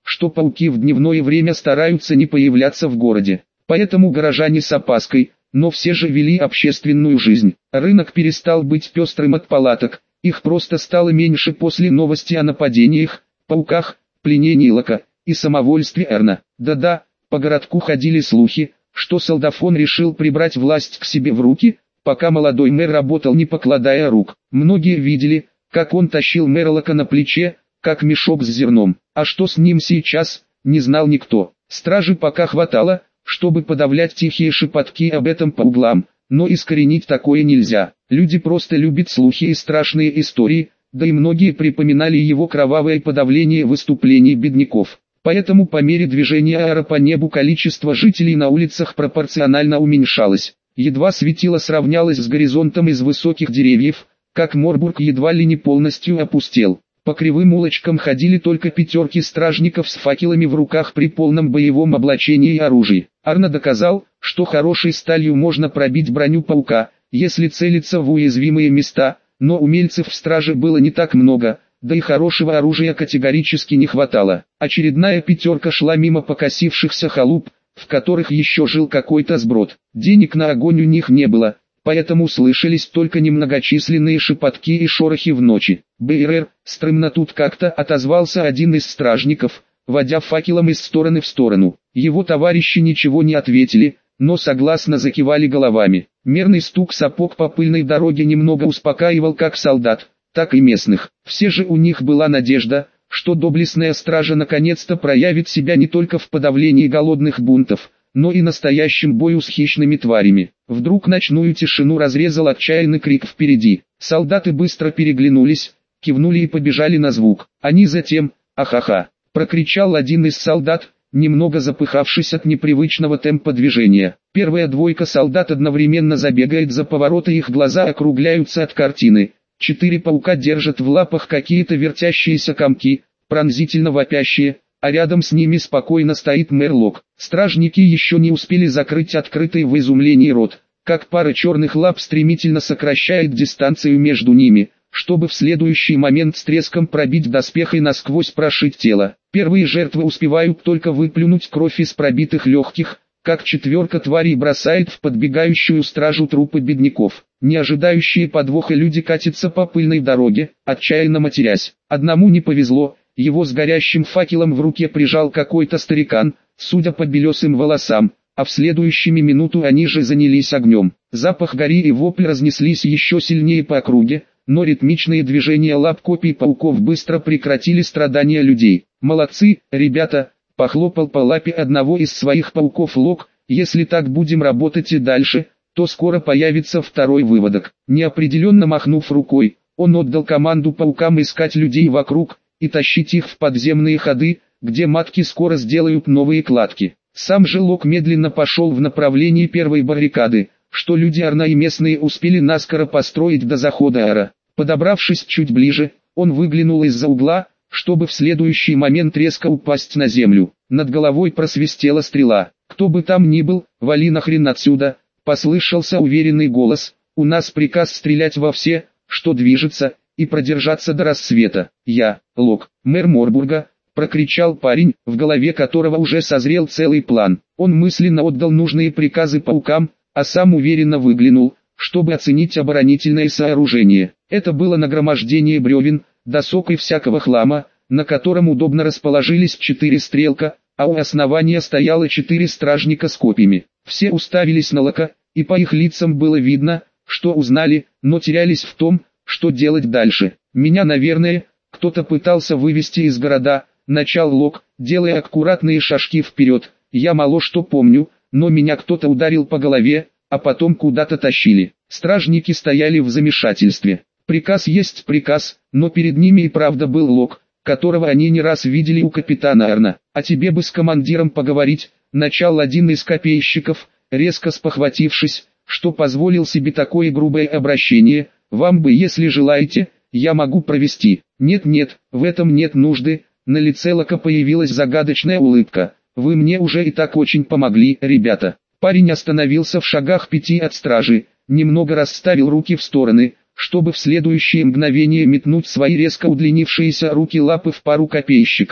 что пауки в дневное время стараются не появляться в городе. Поэтому горожане с опаской, но все же вели общественную жизнь. Рынок перестал быть пестрым от палаток, их просто стало меньше после новости о нападениях, пауках, пленении Лока и самовольстве Эрна. Да-да, по городку ходили слухи, что солдафон решил прибрать власть к себе в руки, пока молодой мэр работал не покладая рук. Многие видели, как он тащил мэра Лока на плече, как мешок с зерном. А что с ним сейчас, не знал никто. Стражи пока хватало, чтобы подавлять тихие шепотки об этом по углам, но искоренить такое нельзя. Люди просто любят слухи и страшные истории, да и многие припоминали его кровавое подавление выступлений бедняков. Поэтому по мере движения Аэро по небу количество жителей на улицах пропорционально уменьшалось. Едва светило сравнялось с горизонтом из высоких деревьев, как Морбург едва ли не полностью опустел. По кривым улочкам ходили только пятерки стражников с факелами в руках при полном боевом облачении и оружии. Арно доказал, что хорошей сталью можно пробить броню паука, если целиться в уязвимые места, но умельцев в страже было не так много, да и хорошего оружия категорически не хватало. Очередная пятерка шла мимо покосившихся халуп, в которых еще жил какой-то сброд. Денег на огонь у них не было, поэтому слышались только немногочисленные шепотки и шорохи в ночи. «БРР, стрымно тут как-то», — отозвался один из стражников, водя факелом из стороны в сторону. Его товарищи ничего не ответили, но согласно закивали головами. Мерный стук сапог по пыльной дороге немного успокаивал как солдат, так и местных. Все же у них была надежда, что доблестная стража наконец-то проявит себя не только в подавлении голодных бунтов, но и настоящем бою с хищными тварями. Вдруг ночную тишину разрезал отчаянный крик впереди. Солдаты быстро переглянулись, кивнули и побежали на звук. Они затем, ахаха, прокричал один из солдат, немного запыхавшись от непривычного темпа движения. Первая двойка солдат одновременно забегает за поворот, и их глаза округляются от картины. Четыре паука держат в лапах какие-то вертящиеся комки, пронзительно вопящие, а рядом с ними спокойно стоит мэр Лок. Стражники еще не успели закрыть открытый в изумлении рот, как пара черных лап стремительно сокращает дистанцию между ними, чтобы в следующий момент с треском пробить доспех и насквозь прошить тело. Первые жертвы успевают только выплюнуть кровь из пробитых легких, как четверка тварей бросает в подбегающую стражу трупы бедняков. Не ожидающие подвоха люди катятся по пыльной дороге, отчаянно матерясь. Одному не повезло, его с горящим факелом в руке прижал какой-то старикан, судя по белесым волосам, а в следующую минуту они же занялись огнем. Запах гари и вопли разнеслись еще сильнее по округе, но ритмичные движения лап копий пауков быстро прекратили страдания людей. «Молодцы, ребята!» — похлопал по лапе одного из своих пауков Лок. «Если так будем работать и дальше, то скоро появится второй выводок». Неопределенно махнув рукой, он отдал команду паукам искать людей вокруг и тащить их в подземные ходы, где матки скоро сделают новые кладки. Сам же Лок медленно пошел в направлении первой баррикады, что люди Арна и местные успели наскоро построить до захода Ара. Подобравшись чуть ближе, он выглянул из-за угла, чтобы в следующий момент резко упасть на землю. Над головой просвистела стрела. «Кто бы там ни был, вали нахрен отсюда!» — послышался уверенный голос. «У нас приказ стрелять во все, что движется, и продержаться до рассвета». «Я, Лок, мэр Морбурга», — прокричал парень, в голове которого уже созрел целый план. Он мысленно отдал нужные приказы паукам, а сам уверенно выглянул, чтобы оценить оборонительное сооружение. Это было нагромождение бревен, досок и всякого хлама, на котором удобно расположились четыре стрелка, а у основания стояло четыре стражника с копьями. Все уставились на Лока, и по их лицам было видно, что узнали, но терялись в том, что делать дальше. «Меня, наверное, кто-то пытался вывести из города», — начал Лок, делая аккуратные шажки вперед. «Я мало что помню, но меня кто-то ударил по голове, а потом куда-то тащили». Стражники стояли в замешательстве. Приказ есть приказ, но перед ними и правда был Лок, которого они не раз видели у капитана Арна. «А тебе бы с командиром поговорить», — начал один из копейщиков, резко спохватившись, что позволил себе такое грубое обращение. «Вам бы, если желаете, я могу провести». «Нет-нет, в этом нет нужды», — на лице Лока появилась загадочная улыбка. «Вы мне уже и так очень помогли, ребята». Парень остановился в шагах пяти от стражи, немного расставил руки в стороны, чтобы в следующее мгновение метнуть свои резко удлинившиеся руки-лапы в пару копейщиков.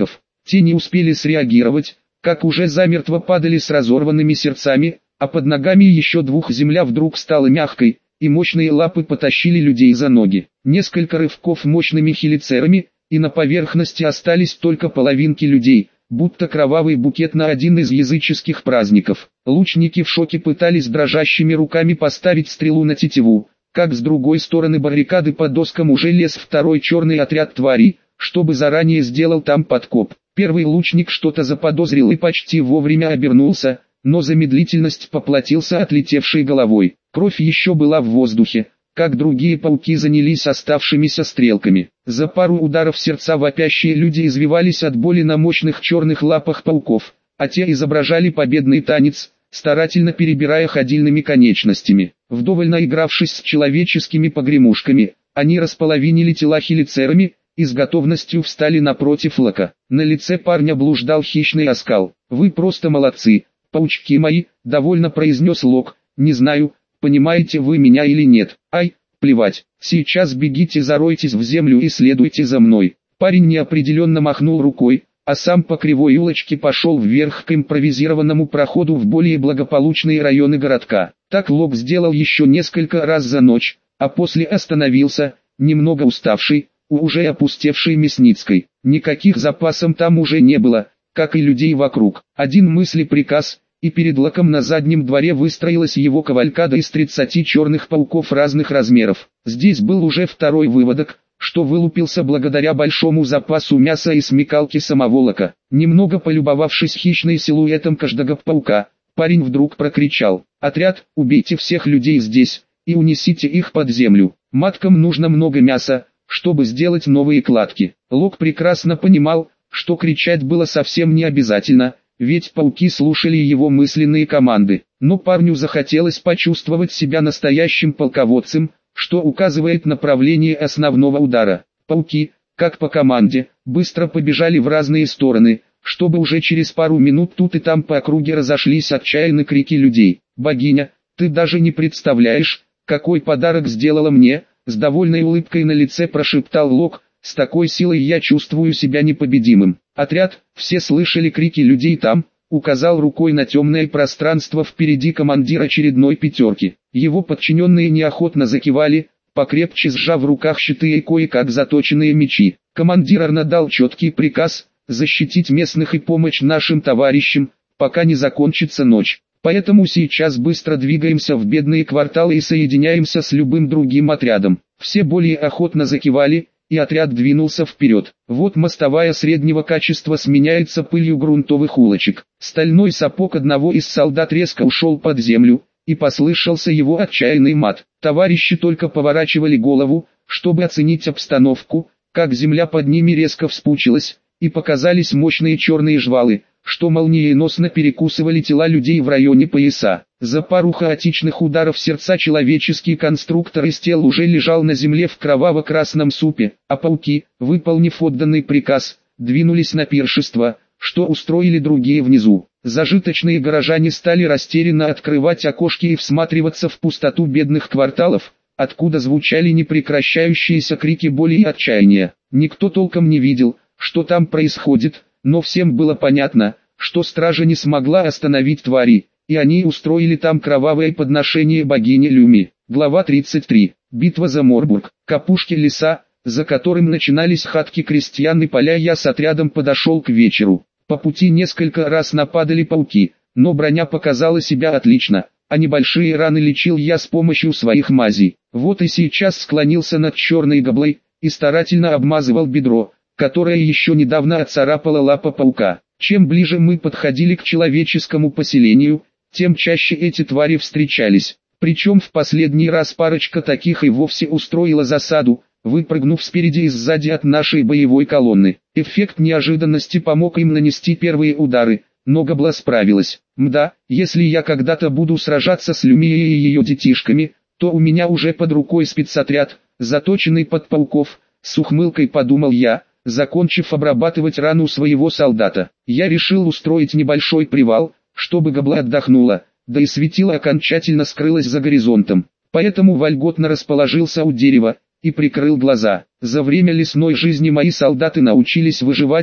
Те не успели среагировать, как уже замертво падали с разорванными сердцами, а под ногами еще двух земля вдруг стала мягкой, и мощные лапы потащили людей за ноги. Несколько рывков мощными хелицерами, и на поверхности остались только половинки людей, будто кровавый букет на один из языческих праздников. Лучники в шоке пытались дрожащими руками поставить стрелу на тетиву, как с другой стороны баррикады по доскам уже лез второй черный отряд тварей, чтобы заранее сделал там подкоп. Первый лучник что-то заподозрил и почти вовремя обернулся, но за медлительность поплатился отлетевшей головой. Кровь еще была в воздухе, как другие пауки занялись оставшимися стрелками. За пару ударов сердца вопящие люди извивались от боли на мощных черных лапах пауков, а те изображали победный танец, старательно перебирая ходильными конечностями. Вдоволь наигравшись с человеческими погремушками, они располовинили тела хелицерами и с готовностью встали напротив Лока. На лице парня блуждал хищный оскал. «Вы просто молодцы, паучки мои», — довольно произнес Лок. «Не знаю, понимаете вы меня или нет. Ай, плевать. Сейчас бегите, заройтесь в землю и следуйте за мной». Парень неопределенно махнул рукой, а сам по кривой улочке пошел вверх к импровизированному проходу в более благополучные районы городка. Так Лок сделал еще несколько раз за ночь, а после остановился, немного уставший, у уже опустевшей Мясницкой. Никаких запасов там уже не было, как и людей вокруг. Один мысли приказ, и перед Локом на заднем дворе выстроилась его кавалькада из тридцати черных пауков разных размеров. Здесь был уже второй выводок, что вылупился благодаря большому запасу мяса и смекалки самого Лока. Немного полюбовавшись хищным силуэтом каждого паука, парень вдруг прокричал: «Отряд, убейте всех людей здесь, и унесите их под землю. Маткам нужно много мяса, чтобы сделать новые кладки». Лок прекрасно понимал, что кричать было совсем не обязательно, ведь пауки слушали его мысленные команды. Но парню захотелось почувствовать себя настоящим полководцем, что указывает направление основного удара. Пауки, как по команде, быстро побежали в разные стороны, чтобы уже через пару минут тут и там по округе разошлись отчаянные крики людей. «Богиня, ты даже не представляешь, какой подарок сделала мне!» С довольной улыбкой на лице прошептал Лок: «С такой силой я чувствую себя непобедимым». «Отряд», все слышали крики людей там, указал рукой на темное пространство впереди командир очередной пятерки. Его подчиненные неохотно закивали, покрепче сжав в руках щиты и кое-как заточенные мечи. Командир Арна дал четкий приказ защитить местных и помочь нашим товарищам, пока не закончится ночь. Поэтому сейчас быстро двигаемся в бедные кварталы и соединяемся с любым другим отрядом. Все более охотно закивали, и отряд двинулся вперед. Вот мостовая среднего качества сменяется пылью грунтовых улочек. Стальной сапог одного из солдат резко ушел под землю, и послышался его отчаянный мат. Товарищи только поворачивали голову, чтобы оценить обстановку, как земля под ними резко вспучилась, и показались мощные черные жвалы, что молниеносно перекусывали тела людей в районе пояса. За пару хаотичных ударов сердца человеческий конструктор из тел уже лежал на земле в кроваво-красном супе, а пауки, выполнив отданный приказ, двинулись на пиршество, что устроили другие внизу. Зажиточные горожане стали растерянно открывать окошки и всматриваться в пустоту бедных кварталов, откуда звучали непрекращающиеся крики боли и отчаяния. Никто толком не видел, что там происходит, но всем было понятно, что стража не смогла остановить твари, и они устроили там кровавое подношение богине Люми. Глава тридцать три. Битва за Морбург. К опушке леса, за которым начинались хатки крестьян и поля, я с отрядом подошел к вечеру. По пути несколько раз нападали пауки, но броня показала себя отлично, а небольшие раны лечил я с помощью своих мазей. Вот и сейчас склонился над черной гоблой и старательно обмазывал бедро, которое еще недавно отцарапала лапа паука. Чем ближе мы подходили к человеческому поселению, тем чаще эти твари встречались. Причем в последний раз парочка таких и вовсе устроила засаду, выпрыгнув спереди и сзади от нашей боевой колонны. Эффект неожиданности помог им нанести первые удары, но гобла справилась. Мда, если я когда-то буду сражаться с Люмией и ее детишками, то у меня уже под рукой спецотряд, заточенный под пауков, с ухмылкой подумал я. Закончив обрабатывать рану своего солдата, я решил устроить небольшой привал, чтобы гобла отдохнула, да и светило окончательно скрылось за горизонтом. Поэтому вольготно расположился у дерева и прикрыл глаза. За время лесной жизни мои солдаты научились выживать,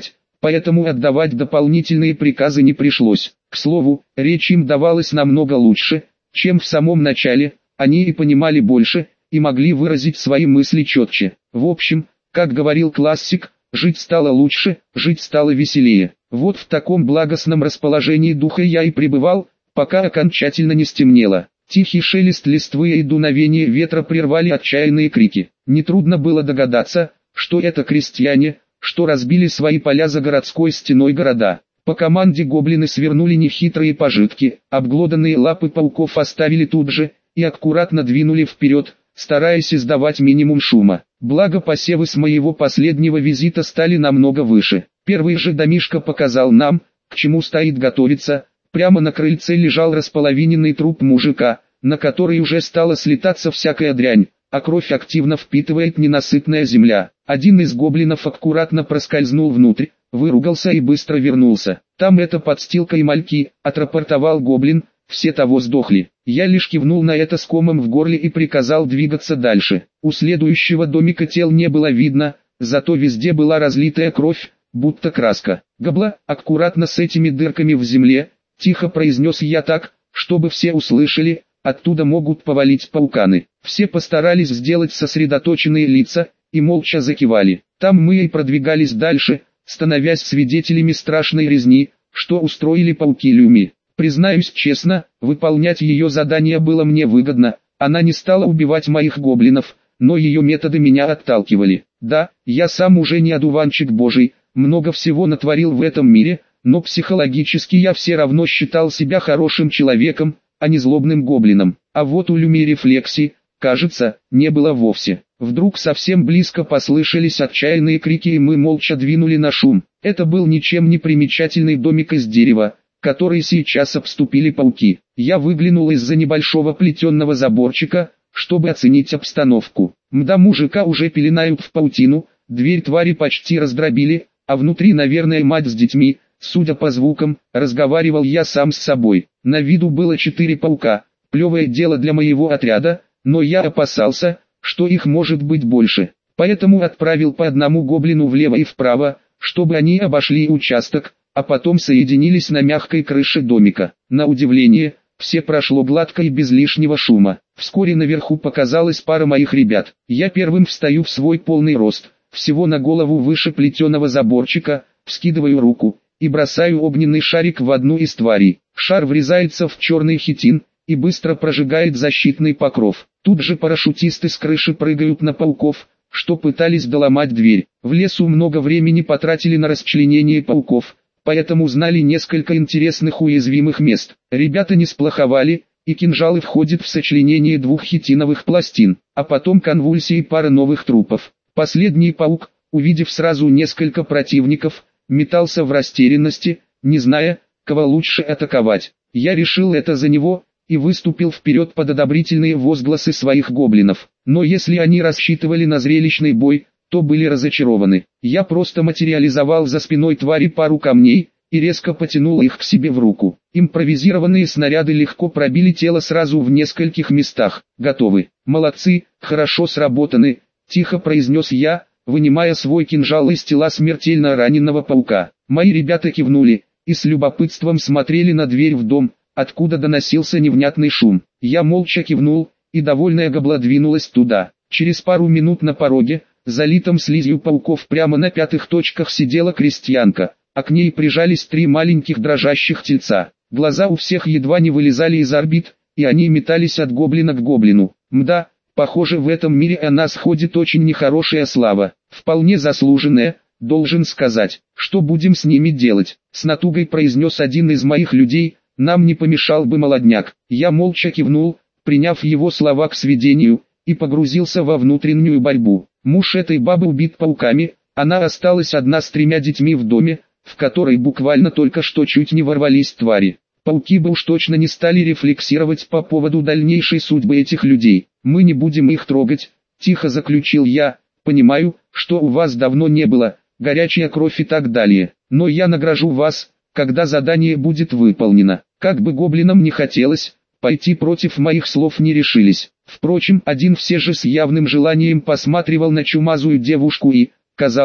поэтому отдавать дополнительные приказы не пришлось. К слову, речь им давалась намного лучше, чем в самом начале, они и понимали больше, и могли выразить свои мысли четче. В общем, как говорил классик, жить стало лучше, жить стало веселее. Вот в таком благостном расположении духа я и пребывал, пока окончательно не стемнело. Тихий шелест листвы и дуновение ветра прервали отчаянные крики. Нетрудно было догадаться, что это крестьяне, что разбили свои поля за городской стеной города. По команде гоблины свернули нехитрые пожитки, обглоданные лапы пауков оставили тут же, и аккуратно двинули вперед, стараясь издавать минимум шума. Благо посевы с моего последнего визита стали намного выше. Первый же домишко показал нам, к чему стоит готовиться. Прямо на крыльце лежал располовиненный труп мужика, на который уже стала слетаться всякая дрянь, а кровь активно впитывает ненасытная земля. Один из гоблинов аккуратно проскользнул внутрь, выругался и быстро вернулся. «Там это подстилка и мальки», — отрапортовал гоблин, — «все того сдохли». Я лишь кивнул на это с комом в горле и приказал двигаться дальше. У следующего домика тел не было видно, зато везде была разлитая кровь, будто краска. «Гобла, аккуратно с этими дырками в земле», — тихо произнес я так, чтобы все услышали, оттуда могут повалить пауканы. Все постарались сделать сосредоточенные лица, и молча закивали. Там мы и продвигались дальше, становясь свидетелями страшной резни, что устроили пауки Люми. Признаюсь честно, выполнять ее задание было мне выгодно, она не стала убивать моих гоблинов, но ее методы меня отталкивали. Да, я сам уже не одуванчик божий, много всего натворил в этом мире, но психологически я все равно считал себя хорошим человеком, а не злобным гоблином. А вот у Люми рефлексий, кажется, не было вовсе. Вдруг совсем близко послышались отчаянные крики, и мы молча двинули на шум. Это был ничем не примечательный домик из дерева, который сейчас обступили пауки. Я выглянул из-за небольшого плетенного заборчика, чтобы оценить обстановку. Мда, мужика уже пеленают в паутину, дверь твари почти раздробили, а внутри, наверное, мать с детьми. Судя по звукам, разговаривал я сам с собой. На виду было четыре паука, плевое дело для моего отряда, но я опасался, что их может быть больше. Поэтому отправил по одному гоблину влево и вправо, чтобы они обошли участок, а потом соединились на мягкой крыше домика. На удивление, все прошло гладко и без лишнего шума. Вскоре наверху показалась пара моих ребят. Я первым встаю в свой полный рост, всего на голову выше плетеного заборчика, вскидываю руку и бросаю огненный шарик в одну из тварей. Шар врезается в черный хитин и быстро прожигает защитный покров. Тут же парашютисты с крыши прыгают на пауков, что пытались доломать дверь. В лесу много времени потратили на расчленение пауков, поэтому знали несколько интересных уязвимых мест. Ребята не сплоховали, и кинжалы входят в сочленение двух хитиновых пластин, а потом конвульсии и пара новых трупов. Последний паук, увидев сразу несколько противников, метался в растерянности, не зная, кого лучше атаковать. Я решил это за него, и выступил вперед под одобрительные возгласы своих гоблинов. Но если они рассчитывали на зрелищный бой, то были разочарованы. Я просто материализовал за спиной твари пару камней, и резко потянул их к себе в руку. Импровизированные снаряды легко пробили тело сразу в нескольких местах. «Готовы. Молодцы, хорошо сработаны», — тихо произнес я, вынимая свой кинжал из тела смертельно раненого паука. Мои ребята кивнули, и с любопытством смотрели на дверь в дом, откуда доносился невнятный шум. Я молча кивнул, и довольная гобла двинулась туда. Через пару минут на пороге, залитом слизью пауков, прямо на пятых точках сидела крестьянка, а к ней прижались три маленьких дрожащих тельца. Глаза у всех едва не вылезали из орбит, и они метались от гоблина к гоблину. Мда, похоже, в этом мире о нас ходит очень нехорошая слава, вполне заслуженная, должен сказать. «Что будем с ними делать?» — с натугой произнес один из моих людей. «Нам не помешал бы молодняк». Я молча кивнул, приняв его слова к сведению, и погрузился во внутреннюю борьбу. Муж этой бабы убит пауками, она осталась одна с тремя детьми в доме, в который буквально только что чуть не ворвались твари. Пауки бы уж точно не стали рефлексировать по поводу дальнейшей судьбы этих людей. «Мы не будем их трогать», — тихо заключил я. «Понимаю, что у вас давно не было, горячая кровь и так далее, но я награжу вас, когда задание будет выполнено». Как бы гоблинам не хотелось, пойти против моих слов не решились. Впрочем, один все же с явным желанием посматривал на чумазую девушку и, казалось,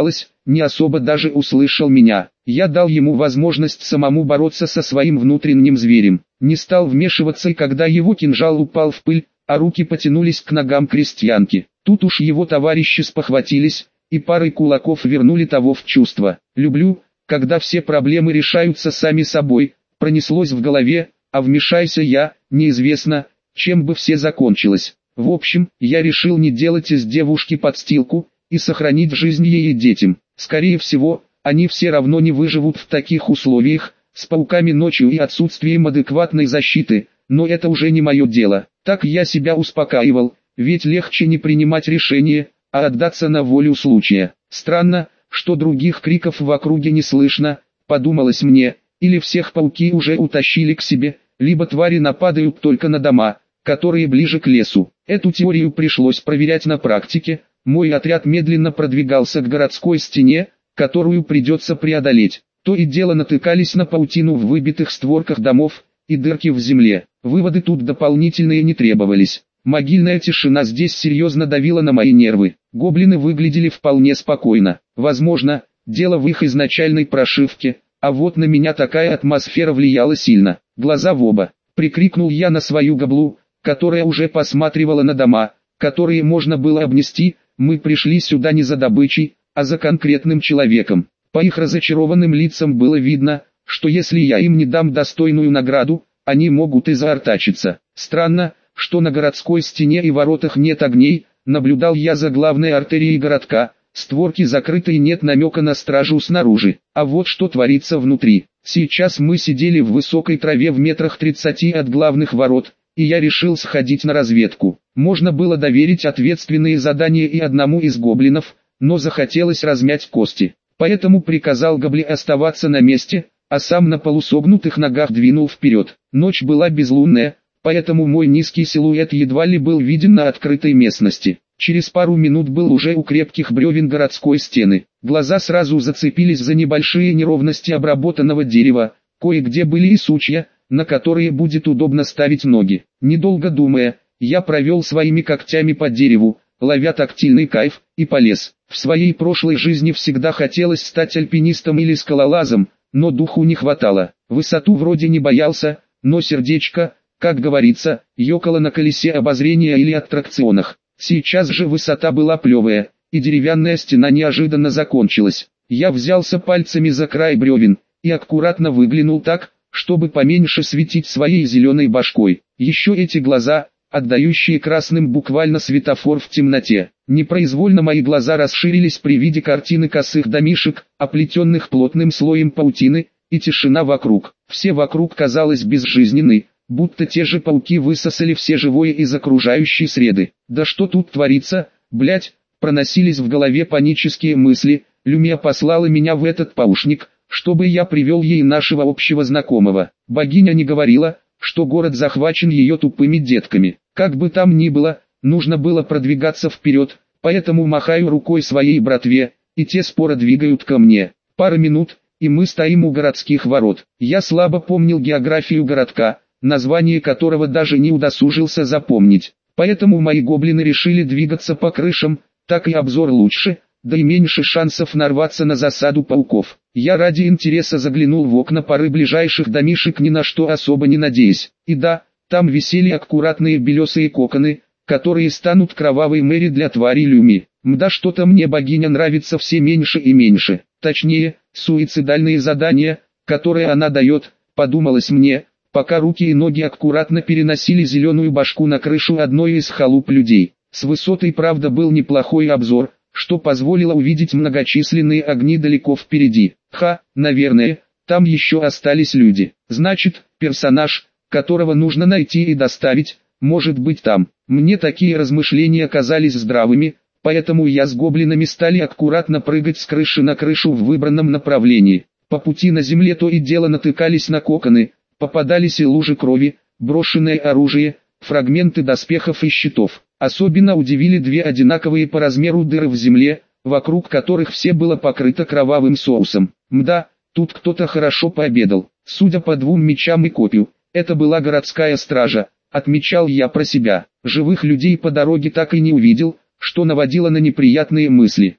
не особо даже услышал меня. Я дал ему возможность самому бороться со своим внутренним зверем. Не стал вмешиваться, и когда его кинжал упал в пыль, а руки потянулись к ногам крестьянки. Тут уж его товарищи спохватились, и парой кулаков вернули того в чувство. «Люблю, когда все проблемы решаются сами собой», пронеслось в голове, а вмешайся я, неизвестно, чем бы все закончилось. В общем, я решил не делать из девушки подстилку, и сохранить жизнь ей и детям. Скорее всего, они все равно не выживут в таких условиях, с пауками ночью и отсутствием адекватной защиты, но это уже не мое дело. Так я себя успокаивал, ведь легче не принимать решение, а отдаться на волю случая. Странно, что других криков в округе не слышно, подумалось мне, или всех пауки уже утащили к себе, либо твари нападают только на дома, которые ближе к лесу. Эту теорию пришлось проверять на практике. Мой отряд медленно продвигался к городской стене, которую придется преодолеть. То и дело натыкались на паутину в выбитых створках домов и дырки в земле. Выводы тут дополнительные не требовались. Могильная тишина здесь серьезно давила на мои нервы. Гоблины выглядели вполне спокойно. Возможно, дело в их изначальной прошивке, а вот на меня такая атмосфера влияла сильно. Глаза в оба. Прикрикнул я на свою габлу, которая уже посматривала на дома, которые можно было обнести. Мы пришли сюда не за добычей, а за конкретным человеком. По их разочарованным лицам было видно, что если я им не дам достойную награду, они могут и заортачиться. Странно, что на городской стене и воротах нет огней. Наблюдал я за главной артерией городка, створки закрыты и нет намека на стражу снаружи. А вот что творится внутри. Сейчас мы сидели в высокой траве в метрах тридцати от главных ворот, и я решил сходить на разведку. Можно было доверить ответственные задания и одному из гоблинов, но захотелось размять кости. Поэтому приказал габле оставаться на месте, а сам на полусогнутых ногах двинул вперед. Ночь была безлунная, поэтому мой низкий силуэт едва ли был виден на открытой местности. Через пару минут был уже у крепких бревен городской стены. Глаза сразу зацепились за небольшие неровности обработанного дерева, кое-где были и сучья, на которые будет удобно ставить ноги. Недолго думая, я провел своими когтями по дереву, ловя тактильный кайф, и полез. В своей прошлой жизни всегда хотелось стать альпинистом или скалолазом, но духу не хватало. Высоту вроде не боялся, но сердечко, как говорится, ёкало на колесе обозрения или аттракционах. Сейчас же высота была плевая, и деревянная стена неожиданно закончилась. Я взялся пальцами за край бревен, и аккуратно выглянул так, чтобы поменьше светить своей зеленой башкой. Еще эти глаза, отдающие красным буквально светофор в темноте. Непроизвольно мои глаза расширились при виде картины косых домишек, оплетенных плотным слоем паутины, и тишина вокруг. Все вокруг казалось безжизненной, будто те же пауки высосали все живое из окружающей среды. Да что тут творится, блять, проносились в голове панические мысли. Люмия послала меня в этот паушник, чтобы я привел ей нашего общего знакомого. Богиня не говорила, что город захвачен ее тупыми детками. Как бы там ни было, нужно было продвигаться вперед, поэтому махаю рукой своей братве, и те споро двигают ко мне. Пара минут, и мы стоим у городских ворот. Я слабо помнил географию городка, название которого даже не удосужился запомнить. Поэтому мои гоблины решили двигаться по крышам, так и обзор лучше, да и меньше шансов нарваться на засаду пауков. Я ради интереса заглянул в окна пары ближайших домишек, ни на что особо не надеясь. И да, там висели аккуратные белесые коконы, которые станут кровавой мэри для твари Люми. Мда, что-то мне богиня нравится все меньше и меньше. Точнее, суицидальные задания, которые она дает, подумалось мне, пока руки и ноги аккуратно переносили зеленую башку на крышу одной из халуп людей. С высоты, правда, был неплохой обзор, что позволило увидеть многочисленные огни далеко впереди. Ха, наверное, там еще остались люди. Значит, персонаж, которого нужно найти и доставить, может быть там. Мне такие размышления казались здравыми, поэтому я с гоблинами стали аккуратно прыгать с крыши на крышу в выбранном направлении. По пути на земле то и дело натыкались на коконы, попадались и лужи крови, брошенное оружие, фрагменты доспехов и щитов. Особенно удивили две одинаковые по размеру дыры в земле, вокруг которых все было покрыто кровавым соусом. Мда, тут кто-то хорошо пообедал. Судя по двум мечам и копью, это была городская стража, отмечал я про себя. Живых людей по дороге так и не увидел, что наводило на неприятные мысли.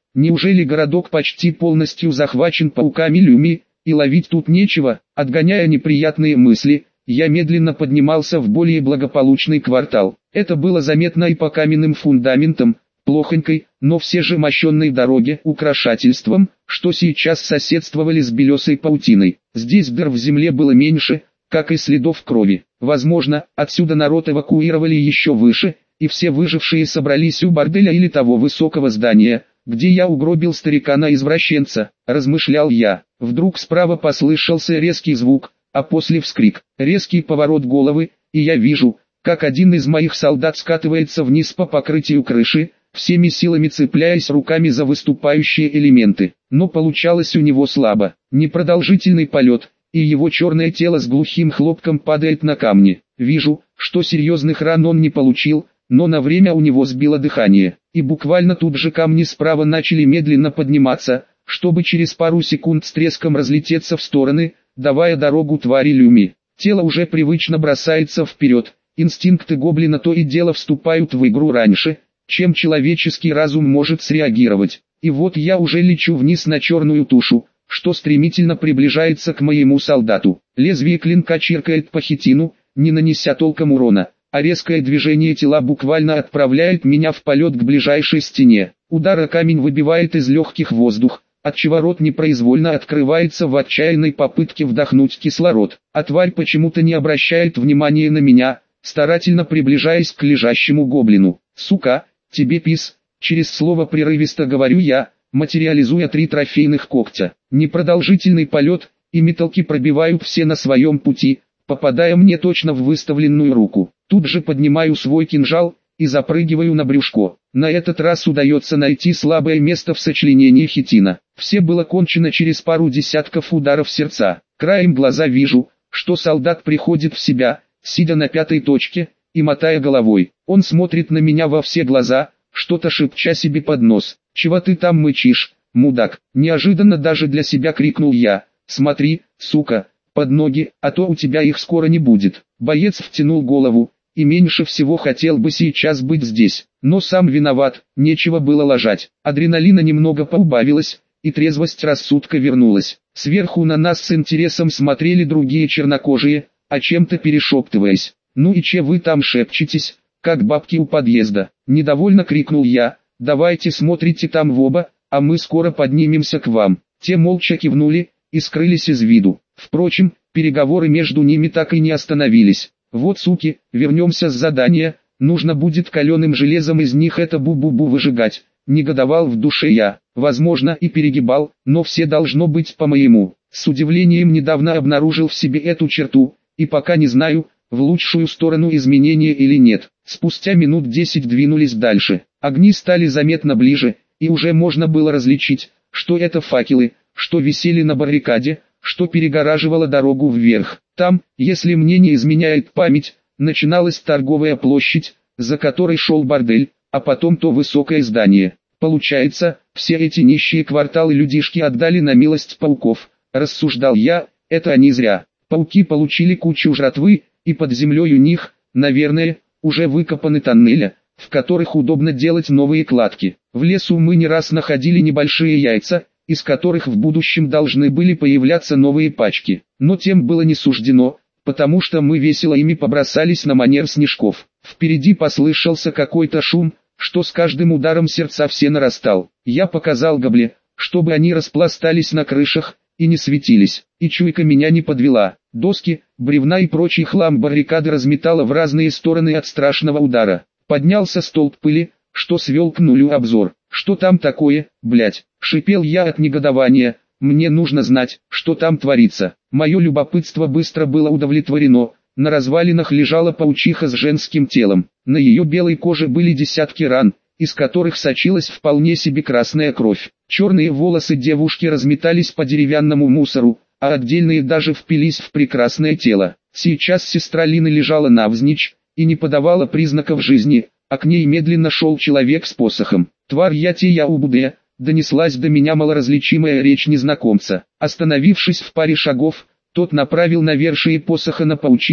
Неужели городок почти полностью захвачен пауками Люми, и ловить тут нечего? Отгоняя неприятные мысли, я медленно поднимался в более благополучный квартал. Это было заметно и по каменным фундаментам, плохонькой, но все же мощенной дороге, украшательством, что сейчас соседствовали с белесой паутиной. Здесь дыр в земле было меньше, как и следов крови. Возможно, отсюда народ эвакуировали еще выше, и все выжившие собрались у борделя или того высокого здания, где я угробил старикана-извращенца, размышлял я. Вдруг справа послышался резкий звук, а после вскрик, резкий поворот головы, и я вижу, как один из моих солдат скатывается вниз по покрытию крыши, всеми силами цепляясь руками за выступающие элементы. Но получалось у него слабо. Непродолжительный полет, и его черное тело с глухим хлопком падает на камни. Вижу, что серьезных ран он не получил, но на время у него сбило дыхание. И буквально тут же камни справа начали медленно подниматься, чтобы через пару секунд с треском разлететься в стороны, давая дорогу твари Люми. Тело уже привычно бросается вперед. Инстинкты гоблина то и дело вступают в игру раньше, чем человеческий разум может среагировать. И вот я уже лечу вниз на черную тушу, что стремительно приближается к моему солдату. Лезвие клинка чиркает по хитину, не нанеся толком урона, а резкое движение тела буквально отправляет меня в полет к ближайшей стене. Удар о камень выбивает из легких воздух, отчего рот непроизвольно открывается в отчаянной попытке вдохнуть кислород. А тварь почему-то не обращает внимания на меня, старательно приближаясь к лежащему гоблину. «Сука, тебе пис!» Через слово прерывисто говорю я, материализуя три трофейных когтя. Непродолжительный полет, и металки пробивают все на своем пути, попадая мне точно в выставленную руку. Тут же поднимаю свой кинжал и запрыгиваю на брюшко. На этот раз удается найти слабое место в сочленении хитина. Все было кончено через пару десятков ударов сердца. Краем глаза вижу, что солдат приходит в себя, сидя на пятой точке, и мотая головой. Он смотрит на меня во все глаза, что-то шепча себе под нос. «Чего ты там мычишь, мудак?» Неожиданно даже для себя крикнул я. «Смотри, сука, под ноги, а то у тебя их скоро не будет». Боец втянул голову, и меньше всего хотел бы сейчас быть здесь. Но сам виноват, нечего было лажать. Адреналина немного поубавилась, и трезвость рассудка вернулась. Сверху на нас с интересом смотрели другие чернокожие, о чем-то перешептываясь. «Ну и че вы там шепчетесь, как бабки у подъезда?» Недовольно крикнул я. «Давайте смотрите там в оба, а мы скоро поднимемся к вам». Те молча кивнули и скрылись из виду. Впрочем, переговоры между ними так и не остановились. «Вот суки, вернемся с задания, нужно будет каленым железом из них это бу-бу-бу выжигать», негодовал в душе я. Возможно и перегибал, но все должно быть по-моему. С удивлением недавно обнаружил в себе эту черту, и пока не знаю, в лучшую сторону изменения или нет. Спустя минут десять двинулись дальше. Огни стали заметно ближе, и уже можно было различить, что это факелы, что висели на баррикаде, что перегораживало дорогу вверх. Там, если мне не изменяет память, начиналась торговая площадь, за которой шел бордель, а потом то высокое здание. Получается, все эти нищие кварталы людишки отдали на милость пауков, рассуждал я, это они зря. Пауки получили кучу жратвы, и под землей у них, наверное, уже выкопаны тоннели, в которых удобно делать новые кладки. В лесу мы не раз находили небольшие яйца, из которых в будущем должны были появляться новые пачки. Но тем было не суждено, потому что мы весело ими побросались на манер снежков. Впереди послышался какой-то шум, что с каждым ударом сердца все нарастал. Я показал Габле, чтобы они распластались на крышах и не светились, и чуйка меня не подвела. Доски, бревна и прочий хлам баррикады разметало в разные стороны от страшного удара. Поднялся столб пыли, что свел к нулю обзор. «Что там такое, блять?» — шипел я от негодования. «Мне нужно знать, что там творится». Мое любопытство быстро было удовлетворено. На развалинах лежала паучиха с женским телом. На ее белой коже были десятки ран, из которых сочилась вполне себе красная кровь. Черные волосы девушки разметались по деревянному мусору, а отдельные даже впились в прекрасное тело. Сейчас сестра Лины лежала навзничь и не подавала признаков жизни, а к ней медленно шел человек с посохом. «Тварь я те я убуде», донеслась до меня малоразличимая речь незнакомца. Остановившись в паре шагов, тот направил навершие посоха на паучиху,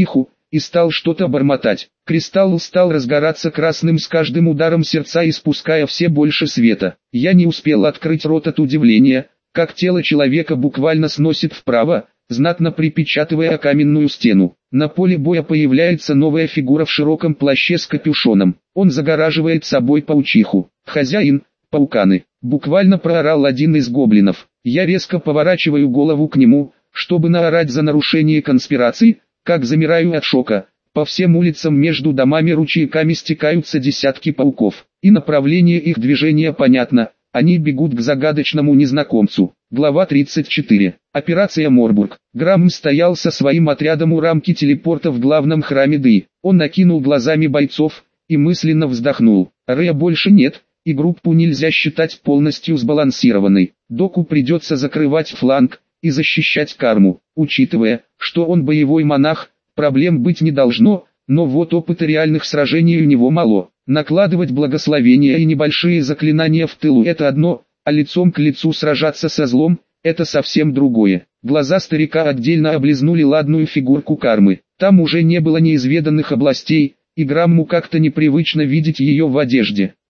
и стал что-то бормотать. Кристалл стал разгораться красным с каждым ударом сердца, испуская все больше света. Я не успел открыть рот от удивления, как тело человека буквально сносит вправо, знатно припечатывая каменную стену. На поле боя появляется новая фигура в широком плаще с капюшоном. Он загораживает собой паучиху. «Хозяин, пауканы!» — буквально проорал один из гоблинов. Я резко поворачиваю голову к нему, чтобы наорать за нарушение конспирации, как замираю от шока. По всем улицам между домами ручейками стекаются десятки пауков, и направление их движения понятно. Они бегут к загадочному незнакомцу. Глава тридцать четыре. Операция Морбург. Грамм стоял со своим отрядом у рамки телепорта в главном храме Ды. Он накинул глазами бойцов и мысленно вздохнул. Рэя больше нет, и группу нельзя считать полностью сбалансированной. Доку придется закрывать фланг и защищать карму. Учитывая, что он боевой монах, проблем быть не должно, но вот опыта реальных сражений у него мало. Накладывать благословения и небольшие заклинания в тылу — это одно, а лицом к лицу сражаться со злом — это совсем другое. Глаза старика отдельно облизнули ладную фигурку кармы. Там уже не было неизведанных областей, и Грамму как-то непривычно видеть ее в одежде.